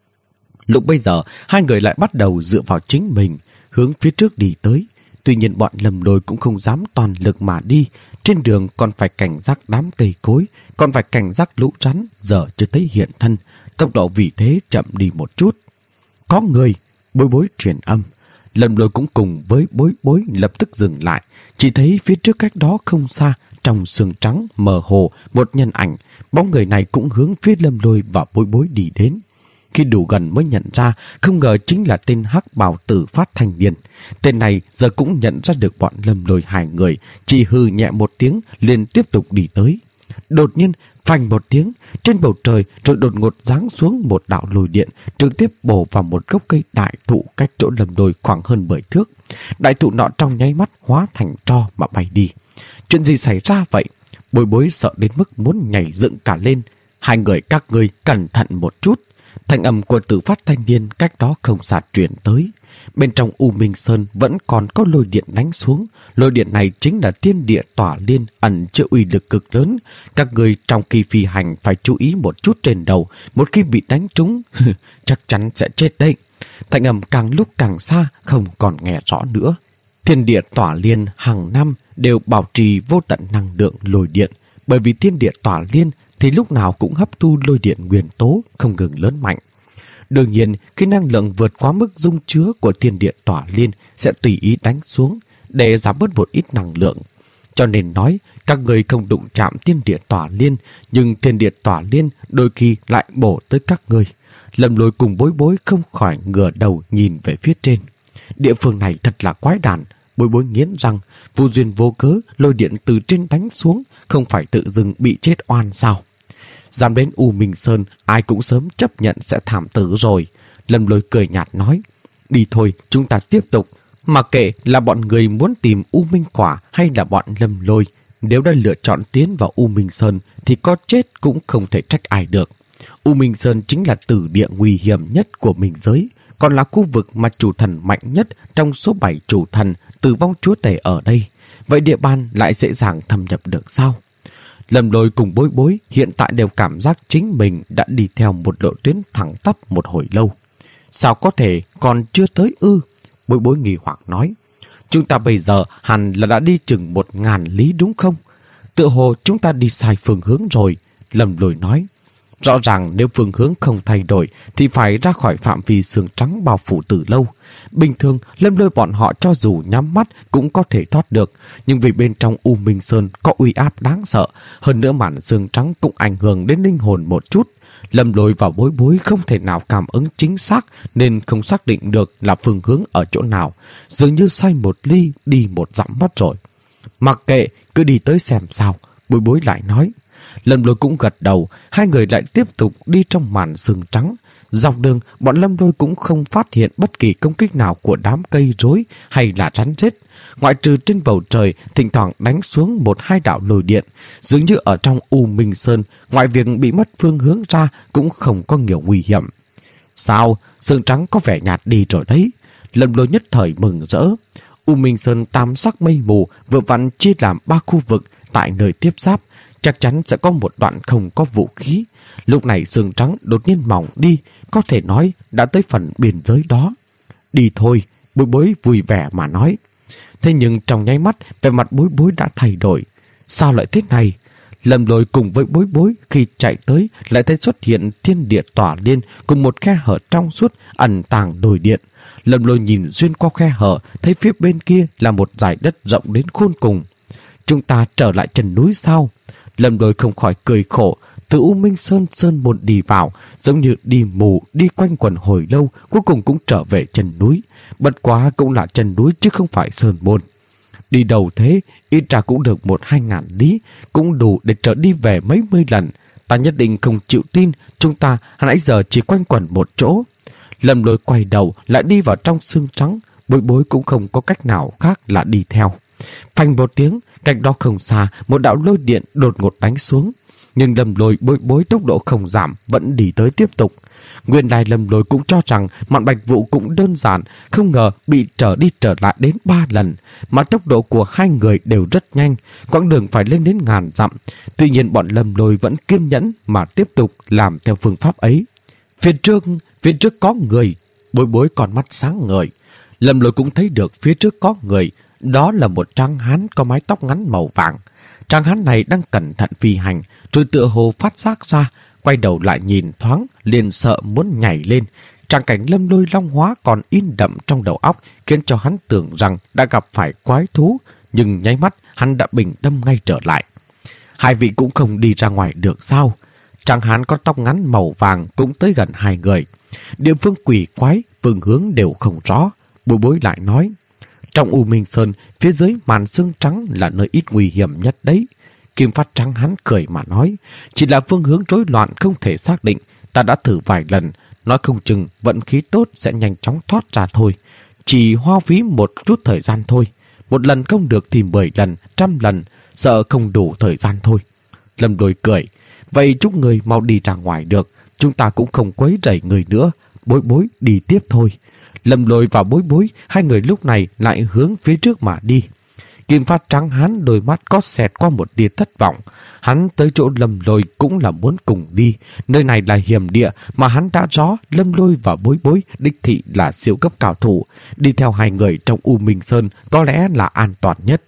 Lúc bây giờ, hai người lại bắt đầu dựa vào chính mình, hướng phía trước đi tới. Tuy nhiên bọn Lâm Lôi cũng không dám toàn lực mà đi. Trên đường còn phải cảnh giác đám cây cối, còn phải cảnh giác lũ rắn, giờ chưa thấy hiện thân. Tốc độ vì thế chậm đi một chút. Có người, Bối Bối truyền âm. Lâm Lôi cũng cùng với Bối Bối lập tức dừng lại. Chỉ thấy phía trước cách đó không xa, trong sương trắng mờ hồ, một nhân ảnh. Bóng người này cũng hướng phía Lâm Lôi và Bối Bối đi đến. Khi đủ gần mới nhận ra, không ngờ chính là tên hắc bào tử Phát thanh niên. Tên này giờ cũng nhận ra được bọn Lâm Lôi hai người, chỉ hừ nhẹ một tiếng liền tiếp tục đi tới. Đột nhiên, phanh một tiếng, trên bầu trời rồi đột ngột giáng xuống một đạo lôi điện, trực tiếp bổ vào một gốc cây đại thụ cách chỗ Lâm Lôi khoảng hơn mười thước. Đại thụ nọ trong nháy mắt hóa thành tro mà bay đi. Chuyện gì xảy ra vậy? Bối Bối sợ đến mức muốn nhảy dựng cả lên. Hai người các ngươi cẩn thận một chút. Thanh âm của tử Phát thanh niên cách đó không xa truyền tới. Bên trong U Minh Sơn vẫn còn có lôi điện đánh xuống. Lôi điện này chính là thiên địa tỏa liên, ẩn chứa uy lực cực lớn. Các người trong khi phi hành phải chú ý một chút trên đầu. Một khi bị đánh trúng, chắc chắn sẽ chết đấy. Thanh âm càng lúc càng xa, không còn nghe rõ nữa. Thiên địa tỏa liên hàng năm đều bảo trì vô tận năng lượng lôi điện. Bởi vì thiên địa tỏa liên thì lúc nào cũng hấp thu lôi điện nguyên tố không ngừng lớn mạnh. Đương nhiên, khi năng lượng vượt quá mức dung chứa của thiên địa tỏa liên sẽ tùy ý đánh xuống để giảm bớt một ít năng lượng. Cho nên nói, các người không đụng chạm thiên địa tỏa liên, nhưng thiên địa tỏa liên đôi khi lại bổ tới các người. Lâm Lôi cùng Bối Bối không khỏi ngửa đầu nhìn về phía trên. Địa phương này thật là quái đản. Bối Bối nghiến răng, vô duyên vô cớ lôi điện từ trên đánh xuống, không phải tự dưng bị chết oan sao? Dám đến U Minh Sơn, ai cũng sớm chấp nhận sẽ thảm tử rồi. Lâm Lôi cười nhạt nói, đi thôi, chúng ta tiếp tục. Mặc kệ là bọn người muốn tìm U Minh Quả hay là bọn Lâm Lôi, nếu đã lựa chọn tiến vào U Minh Sơn thì có chết cũng không thể trách ai được. U Minh Sơn chính là tử địa nguy hiểm nhất của Minh giới, còn là khu vực mà chủ thần mạnh nhất trong số bảy chủ thần tử vong chúa tể ở đây. Vậy địa bàn lại dễ dàng thâm nhập được sao? Lâm Lôi cùng Bối Bối hiện tại đều cảm giác chính mình đã đi theo một lộ tuyến thẳng tắp một hồi lâu. Sao có thể còn chưa tới ư? Bối Bối nghi hoặc nói. Chúng ta bây giờ hẳn là đã đi chừng một ngàn lý đúng không? Tựa hồ chúng ta đi sai phương hướng rồi. Lâm Lôi nói. Rõ ràng nếu phương hướng không thay đổi thì phải ra khỏi phạm vi xương trắng bao phủ từ lâu. Bình thường Lâm Lôi bọn họ cho dù nhắm mắt cũng có thể thoát được, nhưng vì bên trong U Minh Sơn có uy áp đáng sợ, hơn nữa màn xương trắng cũng ảnh hưởng đến linh hồn một chút. Lâm Lôi và Bối Bối không thể nào cảm ứng chính xác nên không xác định được là phương hướng ở chỗ nào, dường như sai một ly đi một dặm mất rồi. Mặc kệ, cứ đi tới xem sao, Bối Bối lại nói. Lâm Lôi cũng gật đầu, hai người lại tiếp tục đi trong màn sương trắng. Dọc đường, bọn Lâm Lôi cũng không phát hiện bất kỳ công kích nào của đám cây rối hay là rắn rết. Ngoại trừ trên bầu trời thỉnh thoảng đánh xuống một hai đạo lôi điện, dường như ở trong U Minh Sơn, ngoài việc bị mất phương hướng ra cũng không có nhiều nguy hiểm. Sao, sương trắng có vẻ nhạt đi rồi đấy. Lâm Lôi nhất thời mừng rỡ. U Minh Sơn tam sắc mây mù vừa vặn chia làm ba khu vực tại nơi tiếp giáp, chắc chắn sẽ có một đoạn không có vũ khí. Lúc này sương trắng đột nhiên mỏng đi, có thể nói đã tới phần biên giới đó. Đi thôi, Bối Bối vui vẻ mà nói. Thế nhưng trong nháy mắt, vẻ mặt Bối Bối đã thay đổi. Sao lại thế này? Lâm Lôi cùng với Bối Bối khi chạy tới lại thấy xuất hiện thiên địa tỏa liên cùng một khe hở trong suốt ẩn tàng đồi điện. Lâm Lôi nhìn xuyên qua khe hở, thấy phía bên kia là một dải đất rộng đến khôn cùng. Chúng ta trở lại chân núi sao? Lâm Lôi không khỏi cười khổ. Từ U Minh Sơn sơn môn đi vào, giống như đi mù, đi quanh quần hồi lâu, cuối cùng cũng trở về chân núi. Bất quá cũng là chân núi chứ không phải sơn môn. Đi đầu thế, ít ra cũng được một hai ngàn lý, cũng đủ để trở đi về mấy mươi lần. Ta nhất định không chịu tin, chúng ta nãy giờ chỉ quanh quẩn một chỗ. Lâm Lôi quay đầu, lại đi vào trong sương trắng, Bối Bối cũng không có cách nào khác là đi theo. Phanh một tiếng, cách đó không xa, một đạo lôi điện đột ngột đánh xuống. Nhưng Lâm Lôi Bối Bối tốc độ không giảm, vẫn đi tới tiếp tục. Nguyên lai Lâm Lôi cũng cho rằng Mạn Bạch Vụ cũng đơn giản, không ngờ bị trở đi trở lại đến ba lần. Mà tốc độ của hai người đều rất nhanh, quãng đường phải lên đến ngàn dặm. Tuy nhiên bọn Lâm Lôi vẫn kiên nhẫn mà tiếp tục làm theo phương pháp ấy. Phía trước, phía trước có người. Bối Bối còn mắt sáng ngời. Lâm Lôi cũng thấy được phía trước có người. Đó là một tráng hán có mái tóc ngắn màu vàng. Tráng hán này đang cẩn thận phi hành, rồi tựa hồ phát giác ra, quay đầu lại nhìn thoáng, liền sợ muốn nhảy lên. Tràng cảnh Lâm Lôi long hóa còn in đậm trong đầu óc, khiến cho hắn tưởng rằng đã gặp phải quái thú, nhưng nháy mắt hắn đã bình tâm ngay trở lại. Hai vị cũng không đi ra ngoài được sao? Tráng hán có tóc ngắn màu vàng cũng tới gần hai người. Địa phương quỷ quái, phương hướng đều không rõ. Bối Bối lại nói, trong U Minh Sơn, phía dưới màn sương trắng là nơi ít nguy hiểm nhất đấy. Kim Phát Trắng hắn cười mà nói, chỉ là phương hướng rối loạn không thể xác định. Ta đã thử vài lần, nói không chừng vận khí tốt sẽ nhanh chóng thoát ra thôi. Chỉ hoa phí một chút thời gian thôi. Một lần không được thì mười lần, trăm lần, sợ không đủ thời gian thôi. Lâm Lôi cười, vậy chúc người mau đi ra ngoài được, chúng ta cũng không quấy rầy người nữa. Bối Bối đi tiếp thôi. Lâm Lôi và Bối Bối, hai người lúc này lại hướng phía trước mà đi. Kim Phát Trắng hắn đôi mắt có xẹt qua một tia thất vọng. Hắn tới chỗ Lâm Lôi cũng là muốn cùng đi. Nơi này là hiểm địa mà hắn đã rõ Lâm Lôi và Bối Bối đích thị là siêu cấp cao thủ. Đi theo hai người trong U Minh Sơn có lẽ là an toàn nhất.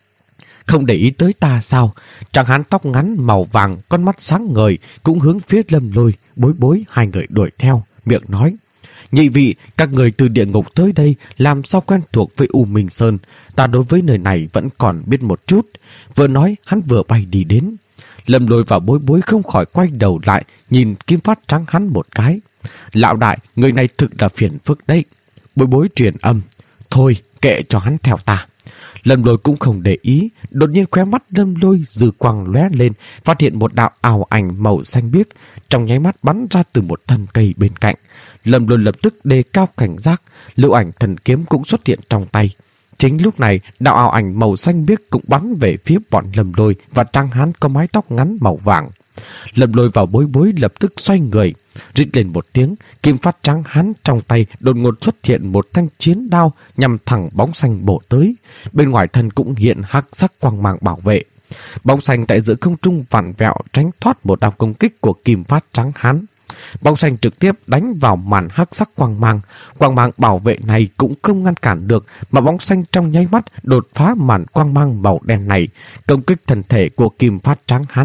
Không để ý tới ta sao? Tráng hán tóc ngắn màu vàng, con mắt sáng ngời cũng hướng phía Lâm Lôi, Bối Bối hai người đuổi theo, miệng nói: Nhị vị, các người từ địa ngục tới đây làm sao quen thuộc với U Minh Sơn? Ta đối với nơi này vẫn còn biết một chút. Vừa nói, hắn vừa bay đi đến. Lâm Lôi và Bối Bối không khỏi quay đầu lại, nhìn Kim Phát Trắng hắn một cái. Lão đại, người này thực là phiền phức đấy. Bối Bối truyền âm: Thôi, kệ cho hắn theo ta. Lâm Lôi cũng không để ý, đột nhiên khóe mắt Lâm Lôi dư quang lóe lên, phát hiện một đạo ảo ảnh màu xanh biếc trong nháy mắt bắn ra từ một thân cây bên cạnh. Lâm Lôi lập tức đề cao cảnh giác, lưu ảnh thần kiếm cũng xuất hiện trong tay. Chính lúc này, đạo ảo ảnh màu xanh biếc cũng bắn về phía bọn Lâm Lôi và Tráng hán có mái tóc ngắn màu vàng. Lâm Lôi vào Bối Bối lập tức xoay người, rít lên một tiếng, Kim Phát Tráng hán trong tay đột ngột xuất hiện một thanh chiến đao nhằm thẳng bóng xanh bổ tới. Bên ngoài thân cũng hiện hắc sắc quang mang bảo vệ. Bóng xanh tại giữa không trung vặn vẹo tránh thoát một đao công kích của Kim Phát Tráng hán. Bóng xanh trực tiếp đánh vào màn hắc sắc quang mang. Quang mang bảo vệ này cũng không ngăn cản được, mà bóng xanh trong nháy mắt đột phá màn quang mang màu đen này, công kích thân thể của Kim Phát Tráng hán.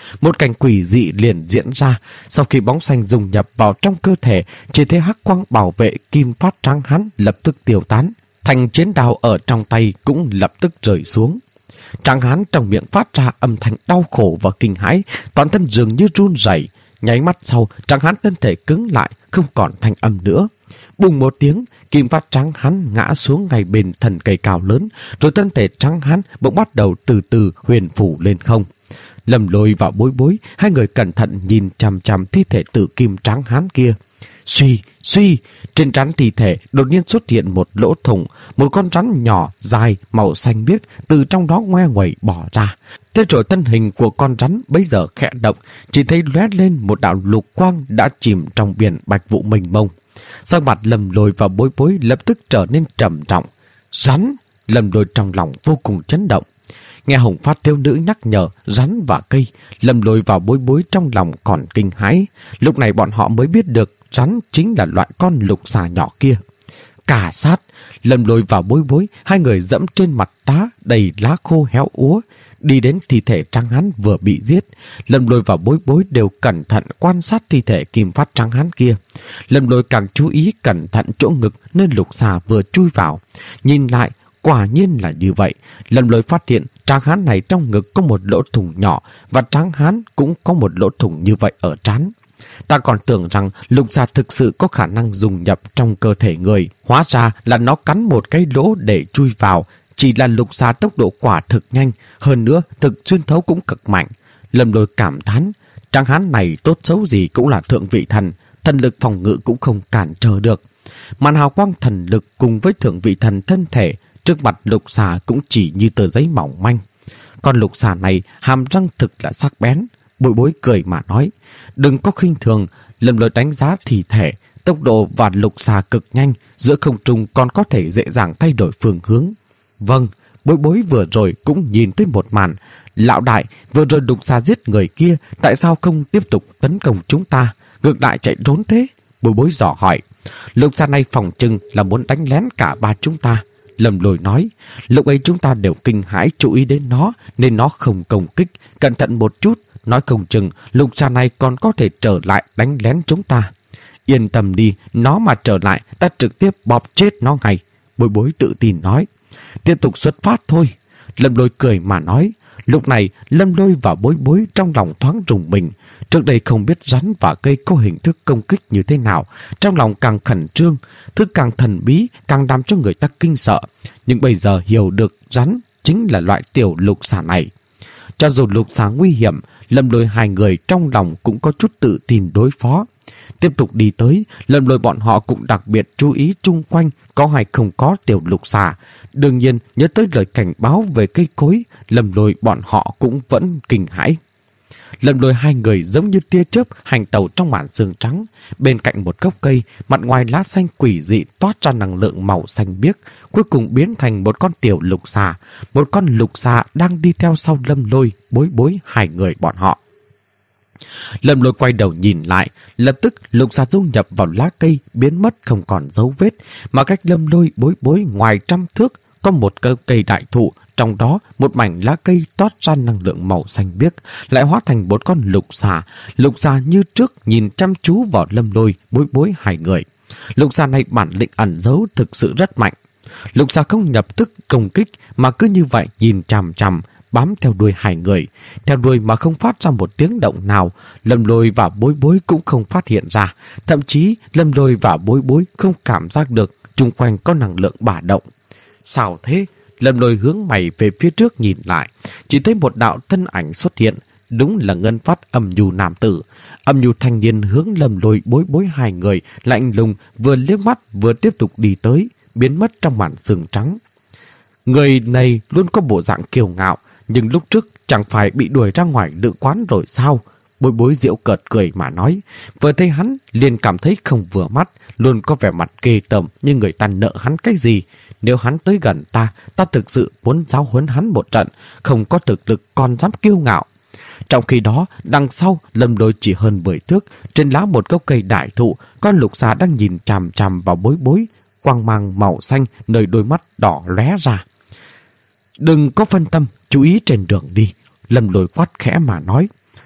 Một cảnh quỷ dị liền diễn ra. Sau khi bóng xanh dung nhập vào trong cơ thể, chỉ thấy hắc quang bảo vệ kim phát trắng hắn lập tức tiêu tán. Thanh chiến đao ở trong tay cũng lập tức rơi xuống. Tráng hán trong miệng phát ra âm thanh đau khổ và kinh hãi, toàn thân dường như run rẩy. Nháy mắt sau, tráng hán thân thể cứng lại, không còn thanh âm nữa. Bùng một tiếng, kim phát trắng hán ngã xuống ngay bên thân cây cao lớn, rồi thân thể trắng hán bỗng bắt đầu từ từ huyền phủ lên không. Lâm Lôi và Bối Bối, hai người cẩn thận nhìn chằm chằm thi thể tử kim trắng hán kia. Suy, suy, trên trán thi thể đột nhiên xuất hiện một lỗ thủng, một con rắn nhỏ dài màu xanh biếc từ trong đó ngoe nguẩy bỏ ra. Thế rồi thân hình của con rắn bấy giờ khẽ động, chỉ thấy lóe lên một đạo lục quang đã chìm trong biển bạch vụ mênh mông. Sắc mặt Lâm Lôi và Bối Bối lập tức trở nên trầm trọng. Rắn! Lâm Lôi trong lòng vô cùng chấn động. Nghe Hồng Phát thiếu nữ nhắc nhở rắn và cây, Lâm Lôi và Bối Bối trong lòng còn kinh hãi. Lúc này bọn họ mới biết được rắn chính là loại con lục xà nhỏ kia. Cả sát, Lâm Lôi và Bối Bối, hai người dẫm trên mặt đá đầy lá khô héo úa, đi đến thi thể trắng hán vừa bị giết. Lâm Lôi và Bối Bối đều cẩn thận quan sát thi thể kim phát trắng hán kia. Lâm Lôi càng chú ý cẩn thận chỗ ngực nơi lục xà vừa chui vào. Nhìn lại, quả nhiên là như vậy. Lâm Lôi phát hiện tráng hán này trong ngực có một lỗ thủng nhỏ, và tráng hán cũng có một lỗ thủng như vậy ở trán. Ta còn tưởng rằng lục xà thực sự có khả năng dung nhập trong cơ thể người. Hóa ra là nó cắn một cái lỗ để chui vào. Chỉ là lục xà tốc độ quả thực nhanh, hơn nữa thực xuyên thấu cũng cực mạnh. Lâm Lôi cảm thán, tráng hán này tốt xấu gì cũng là thượng vị thần, thần lực phòng ngự cũng không cản trở được. Màn hào quang thần lực cùng với thượng vị thần thân thể trước mặt lục xà cũng chỉ như tờ giấy mỏng manh. Con lục xà này hàm răng thực là sắc bén. Bối Bối cười mà nói, đừng có khinh thường. Lâm Lôi đánh giá thi thể, tốc độ và lục xà cực nhanh, giữa không trung còn có thể dễ dàng thay đổi phương hướng. Vâng, Bối Bối vừa rồi cũng nhìn thấy một màn. Lão đại, vừa rồi lục xà giết người kia, tại sao không tiếp tục tấn công chúng ta, ngược lại chạy trốn thế? Bối Bối dò hỏi. Lục xà này phòng chừng là muốn đánh lén cả ba chúng ta. Lâm Lôi nói, lúc ấy chúng ta đều kinh hãi chú ý đến nó, nên nó không công kích. Cẩn thận một chút, nói không chừng lục xà này còn có thể trở lại đánh lén chúng ta. Yên tâm đi, nó mà trở lại, ta trực tiếp bóp chết nó ngay. Bối Bối tự tin nói. Tiếp tục xuất phát thôi. Lâm Lôi cười mà nói. Lúc này Lâm Lôi và Bối Bối trong lòng thoáng rùng mình. Trước đây không biết rắn và cây có hình thức công kích như thế nào, trong lòng càng khẩn trương. Thứ càng thần bí càng làm cho người ta kinh sợ. Nhưng bây giờ hiểu được rắn chính là loại tiểu lục xà này. Cho dù lục xà nguy hiểm, Lâm Lôi hai người trong lòng cũng có chút tự tin đối phó. Tiếp tục đi tới, Lâm Lôi bọn họ cũng đặc biệt chú ý chung quanh có hay không có tiểu lục xà. Đương nhiên nhớ tới lời cảnh báo về cây cối, Lâm Lôi bọn họ cũng vẫn kinh hãi. Lâm Lôi hai người giống như tia chớp hành tàu trong màn sương trắng. Bên cạnh một gốc cây, mặt ngoài lá xanh quỷ dị toát ra năng lượng màu xanh biếc, cuối cùng biến thành một con tiểu lục xà. Một con lục xà đang đi theo sau Lâm Lôi, Bối Bối hai người bọn họ. Lâm Lôi quay đầu nhìn lại, lập tức lục xà dung nhập vào lá cây, biến mất không còn dấu vết. Mà cách Lâm Lôi, Bối Bối ngoài trăm thước có một cây đại thụ, trong đó một mảnh lá cây toát ra năng lượng màu xanh biếc, lại hóa thành một con lục xà. Lục xà như trước nhìn chăm chú vào Lâm Lôi, Bối Bối hai người. Lục xà này bản lĩnh ẩn giấu thực sự rất mạnh. Lục xà không nhập tức công kích mà cứ như vậy nhìn chằm chằm, bám theo đuôi hai người. Theo đuôi mà không phát ra một tiếng động nào. Lâm Lôi và Bối Bối cũng không phát hiện ra. Thậm chí Lâm Lôi và Bối Bối không cảm giác được chung quanh có năng lượng bả động. Sao thế? Lâm Lôi hướng mày về phía trước nhìn lại, chỉ thấy một đạo thân ảnh xuất hiện. Đúng là Ngân Phát âm nhu nam tử. Âm nhu thanh niên hướng Lâm Lôi, Bối Bối hai người lạnh lùng, vừa liếc mắt vừa tiếp tục đi tới, biến mất trong màn sương trắng. Người này luôn có bộ dạng kiêu ngạo, nhưng lúc trước chẳng phải bị đuổi ra ngoài lữ quán rồi sao? Bối Bối giễu cợt cười mà nói. Vừa thấy hắn liền cảm thấy không vừa mắt, luôn có vẻ mặt ghê tởm như người ta nợ hắn cái gì. Nếu hắn tới gần ta, ta thực sự muốn giáo huấn hắn một trận, không có thực lực còn dám kiêu ngạo. Trong khi đó, đằng sau Lâm Lôi chỉ hơn mười thước, trên lá một gốc cây đại thụ, con lục xà đang nhìn chằm chằm vào Bối Bối, quang mang màu xanh nơi đôi mắt đỏ lóe ra. Đừng có phân tâm, chú ý trên đường đi. Lâm Lôi quát khẽ mà nói.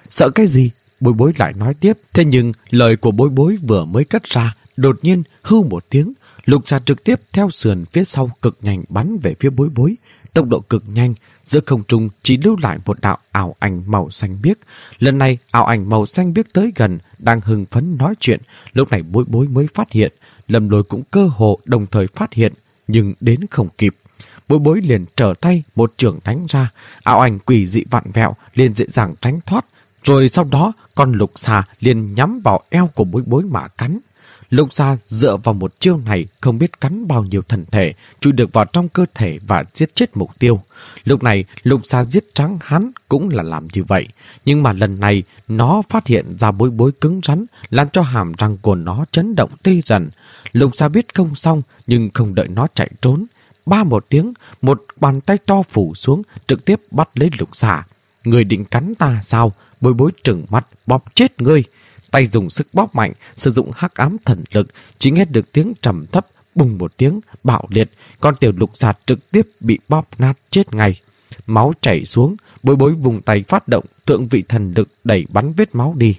Sợ cái gì? Bối bối lại nói tiếp. Thế nhưng lời của bối bối vừa mới cất ra, đột nhiên hưu một tiếng, lục xà trực tiếp theo sườn phía sau cực nhanh bắn về phía bối bối. Tốc độ cực nhanh, giữa không trung chỉ lưu lại một đạo ảo ảnh màu xanh biếc. Lần này ảo ảnh màu xanh biếc tới gần, đang hưng phấn nói chuyện. Lúc này bối bối mới phát hiện, Lâm Lôi cũng cơ hồ đồng thời phát hiện, nhưng đến không kịp. Bối bối liền trở tay một chưởng đánh ra, ảo ảnh quỷ dị vặn vẹo liền dễ dàng tránh thoát. Rồi sau đó con lục xà liền nhắm vào eo của bối bối mà cắn. Lục xà dựa vào một chiêu này không biết cắn bao nhiêu thần thể, chui được vào trong cơ thể và giết chết mục tiêu. Lúc này lục xà giết trắng hắn cũng là làm như vậy, nhưng mà lần này nó phát hiện ra bối bối cứng rắn, làm cho hàm răng của nó chấn động tê dần. Lục xà biết không xong, nhưng không đợi nó chạy trốn, ba một tiếng, một bàn tay to phủ xuống, trực tiếp bắt lấy lục xà. Người định cắn ta sao? Bối bối trừng mắt bóp chết ngươi. Tay dùng sức bóp mạnh, sử dụng hắc ám thần lực, chỉ nghe được tiếng trầm thấp, bùng một tiếng, bạo liệt, con tiểu lục xà trực tiếp bị bóp nát chết ngay. Máu chảy xuống, bối bối vùng tay phát động, thượng vị thần lực đẩy bắn vết máu đi.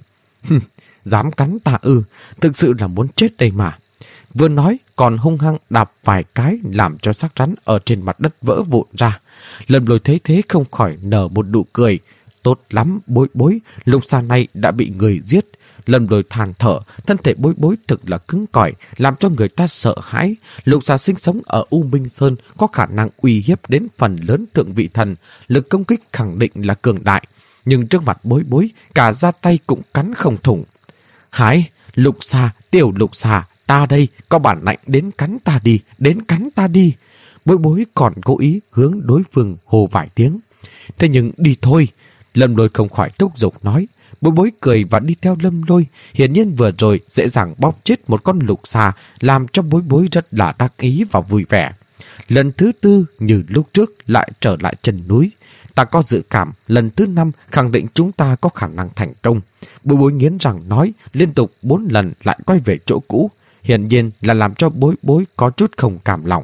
Dám cắn ta ư, thực sự là muốn chết đây mà. Vừa nói, còn hung hăng đạp vài cái làm cho xác rắn ở trên mặt đất vỡ vụn ra. Lâm Lôi thấy thế không khỏi nở một nụ cười. Tốt lắm bối bối, lục xà này đã bị người giết. Lâm Lôi than thở, thân thể bối bối thực là cứng cỏi, làm cho người ta sợ hãi. Lục xà sinh sống ở U Minh Sơn có khả năng uy hiếp đến phần lớn thượng vị thần, lực công kích khẳng định là cường đại. Nhưng trước mặt bối bối, cả ra tay cũng cắn không thủng. Hái, lục xà, tiểu lục xà, ta đây, có bản lạnh đến cắn ta đi, đến cắn ta đi. Bối bối còn cố ý hướng đối phương hô vài tiếng. Thế nhưng đi thôi. Lâm Lôi không khỏi thúc giục nói. Bối bối cười và đi theo Lâm Lôi. Hiển nhiên vừa rồi dễ dàng bóp chết một con lục xà, làm cho bối bối rất là đắc ý và vui vẻ. Lần thứ tư như lúc trước lại trở lại chân núi. Ta có dự cảm lần thứ năm khẳng định chúng ta có khả năng thành công. Bối bối nghiến răng nói, liên tục bốn lần lại quay về chỗ cũ. Hiển nhiên là làm cho bối bối có chút không cảm lòng.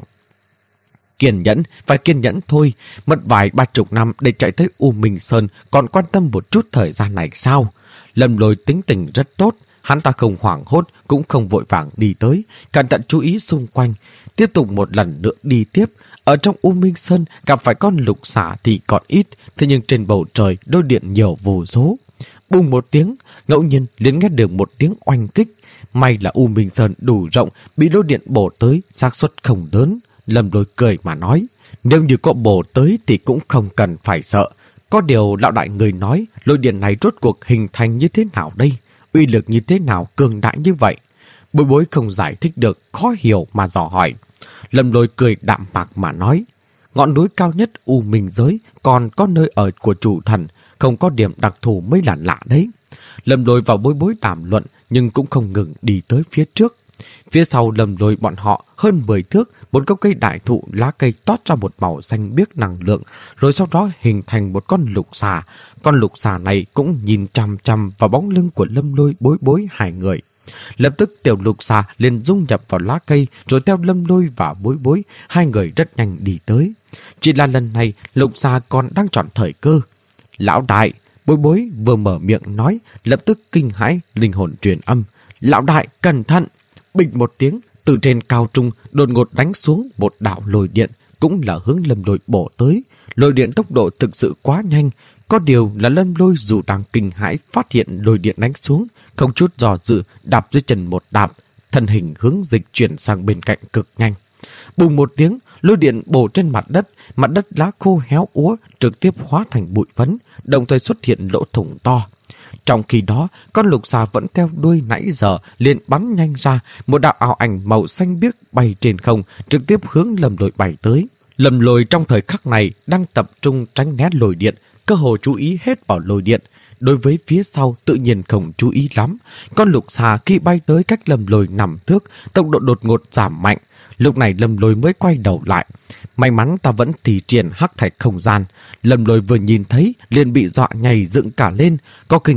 Kiên nhẫn, phải kiên nhẫn thôi. Mất vài ba chục năm để chạy tới U Minh Sơn, còn quan tâm một chút thời gian này sao? Lâm Lôi tính tình rất tốt, hắn ta không hoảng hốt, cũng không vội vàng đi tới, cẩn thận chú ý xung quanh. Tiếp tục một lần nữa đi tiếp. Ở trong U Minh Sơn gặp phải con lục xà thì còn ít, thế nhưng trên bầu trời đôi điện nhiều vô số. Bùng một tiếng, ngẫu nhiên liền nghe được một tiếng oanh kích. May là U Minh Sơn đủ rộng, bị lôi điện bổ tới, xác suất không lớn. Lâm Lôi cười mà nói, nếu như có bổ tới thì cũng không cần phải sợ. Có điều lão đại người nói, lôi điện này rốt cuộc hình thành như thế nào đây? Uy lực như thế nào cường đại như vậy? Bối bối không giải thích được, khó hiểu mà dò hỏi. Lâm Lôi cười đạm bạc mà nói, ngọn núi cao nhất U Minh giới còn có nơi ở của chủ thần, không có điểm đặc thù mới là lạ đấy. Lâm Lôi vào bối bối đàm luận, nhưng cũng không ngừng đi tới phía trước. Phía sau Lâm Lôi bọn họ hơn mười thước, một gốc cây đại thụ lá cây toát ra một màu xanh biếc năng lượng, rồi sau đó hình thành một con lục xà. Con lục xà này cũng nhìn chằm chằm vào bóng lưng của Lâm Lôi bối bối hai người. Lập tức tiểu lục xà liền dung nhập vào lá cây, rồi theo Lâm Lôi và bối bối, hai người rất nhanh đi tới. Chỉ là lần này lục xà còn đang chọn thời cơ. Lão đại, bối bối vừa mở miệng nói, lập tức kinh hãi, linh hồn truyền âm. Lão đại, cẩn thận! Bịch một tiếng, từ trên cao trung đột ngột đánh xuống một đạo lôi điện, cũng là hướng Lâm Lôi bổ tới. Lôi điện tốc độ thực sự quá nhanh, có điều là Lâm Lôi dù đang kinh hãi phát hiện lôi điện đánh xuống, không chút dò dự đạp dưới chân một đạp, thân hình hướng dịch chuyển sang bên cạnh cực nhanh. Bùng một tiếng, lôi điện bổ trên mặt đất, mặt đất lá khô héo úa trực tiếp hóa thành bụi phấn, đồng thời xuất hiện lỗ thủng to. Trong khi đó, con lục xà vẫn theo đuôi nãy giờ liền bắn nhanh ra, một đạo ảo ảnh màu xanh biếc bay trên không, trực tiếp hướng Lâm Lôi bay tới. Lâm Lôi trong thời khắc này đang tập trung tránh né lôi điện, cơ hồ chú ý hết vào lôi điện. Đối với phía sau tự nhiên không chú ý lắm. Con lục xà khi bay tới cách Lâm Lôi nằm thước, tốc độ đột ngột giảm mạnh. Lúc này Lâm Lôi mới quay đầu lại. May mắn ta vẫn thi triển hắc thạch không gian. Lâm Lôi vừa nhìn thấy liền bị dọa nhảy dựng cả lên. Có kinh nghiệm,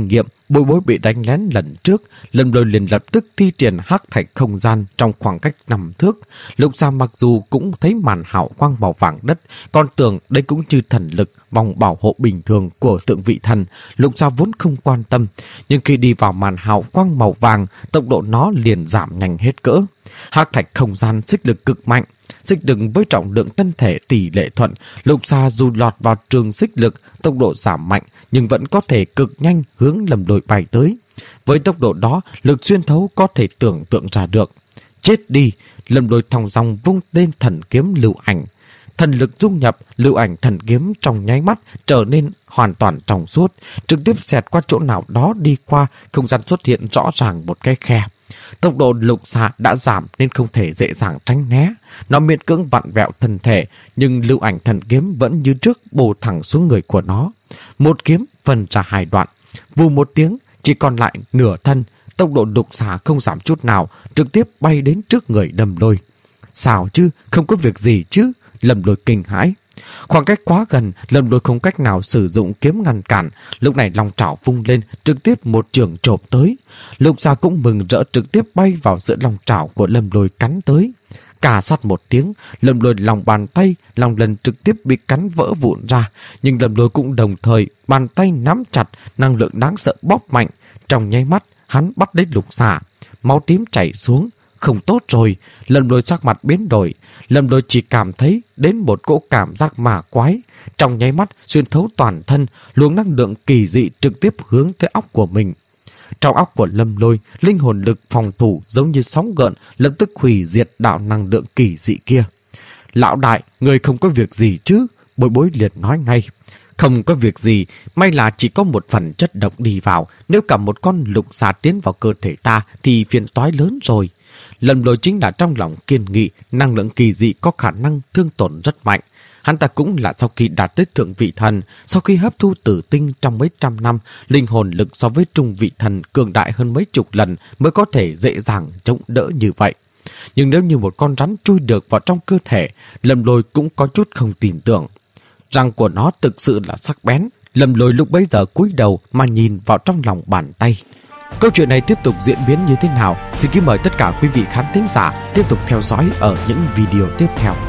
Bối Bối bị đánh lén lần trước, Lâm Lôi liền lập tức thi triển hắc thạch không gian trong khoảng cách năm thước. Lục Gia mặc dù cũng thấy màn hào quang màu vàng đất, còn tưởng đây cũng như thần lực vòng bảo hộ bình thường của tượng vị thần. Lục Gia vốn không quan tâm, nhưng khi đi vào màn hào quang màu vàng, tốc độ nó liền giảm nhanh hết cỡ. Hắc thạch không gian xích lực cực mạnh, xích lực với trọng lượng thân thể tỷ lệ thuận. Lục Gia dù lọt vào trường xích lực, tốc độ giảm mạnh nhưng vẫn có thể cực nhanh hướng Lâm Lôi bay tới. Với tốc độ đó, lực xuyên thấu có thể tưởng tượng ra được. Chết đi! Lâm Lôi thong dong vung lên thần kiếm lưu ảnh. Thần lực dung nhập, lưu ảnh thần kiếm trong nháy mắt trở nên hoàn toàn trong suốt, trực tiếp xẹt qua chỗ nào đó đi qua, không gian xuất hiện rõ ràng một cái khe. Tốc độ Lục Gia đã giảm nên không thể dễ dàng tránh né. Nó miễn cưỡng vặn vẹo thân thể, nhưng lưu ảnh thần kiếm vẫn như trước bổ thẳng xuống người của nó. Một kiếm phân ra hai đoạn, vù một tiếng, chỉ còn lại nửa thân. Tốc độ Lục Gia không giảm chút nào, trực tiếp bay đến trước người Lâm Lôi. Sao chứ, không có việc gì chứ? Lâm Lôi kinh hãi. Khoảng cách quá gần, Lâm Lôi không cách nào sử dụng kiếm ngăn cản. Lúc này long trảo vung lên, trực tiếp một chưởng chộp tới. Lục Gia cũng mừng rỡ, trực tiếp bay vào giữa long trảo của Lâm Lôi cắn tới. Cà sát một tiếng, Lâm Lôi lòng bàn tay lòng lần trực tiếp bị cắn vỡ vụn ra, nhưng Lâm Lôi cũng đồng thời bàn tay nắm chặt, năng lượng đáng sợ bóp mạnh. Trong nháy mắt, hắn bắt lấy Lục Gia. Máu tím chảy xuống. Không tốt rồi. Lâm Lôi sắc mặt biến đổi. Lâm Lôi chỉ cảm thấy đến một cỗ cảm giác ma quái. Trong nháy mắt xuyên thấu toàn thân, luồng năng lượng kỳ dị trực tiếp hướng tới óc của mình. Trong óc của Lâm Lôi, linh hồn lực phòng thủ giống như sóng gợn, lập tức hủy diệt đạo năng lượng kỳ dị kia. Lão đại, người không có việc gì chứ? Bối Bối liền nói ngay. Không có việc gì, may là chỉ có một phần chất độc đi vào. Nếu cả một con Lục Gia tiến vào cơ thể ta thì phiền toái lớn rồi. Lâm Lôi chính là trong lòng kiên nghị, năng lượng kỳ dị có khả năng thương tổn rất mạnh. Hắn ta cũng là sau khi đạt tới thượng vị thần, sau khi hấp thu tử tinh trong mấy trăm năm, linh hồn lực so với trung vị thần cường đại hơn mấy chục lần mới có thể dễ dàng chống đỡ như vậy. Nhưng nếu như một con rắn chui được vào trong cơ thể, Lâm Lôi cũng có chút không tin tưởng. Răng của nó thực sự là sắc bén. Lâm Lôi lúc bấy giờ cúi đầu mà nhìn vào trong lòng bàn tay. Câu chuyện này tiếp tục diễn biến như thế nào? Xin kính mời tất cả quý vị khán thính giả tiếp tục theo dõi ở những video tiếp theo.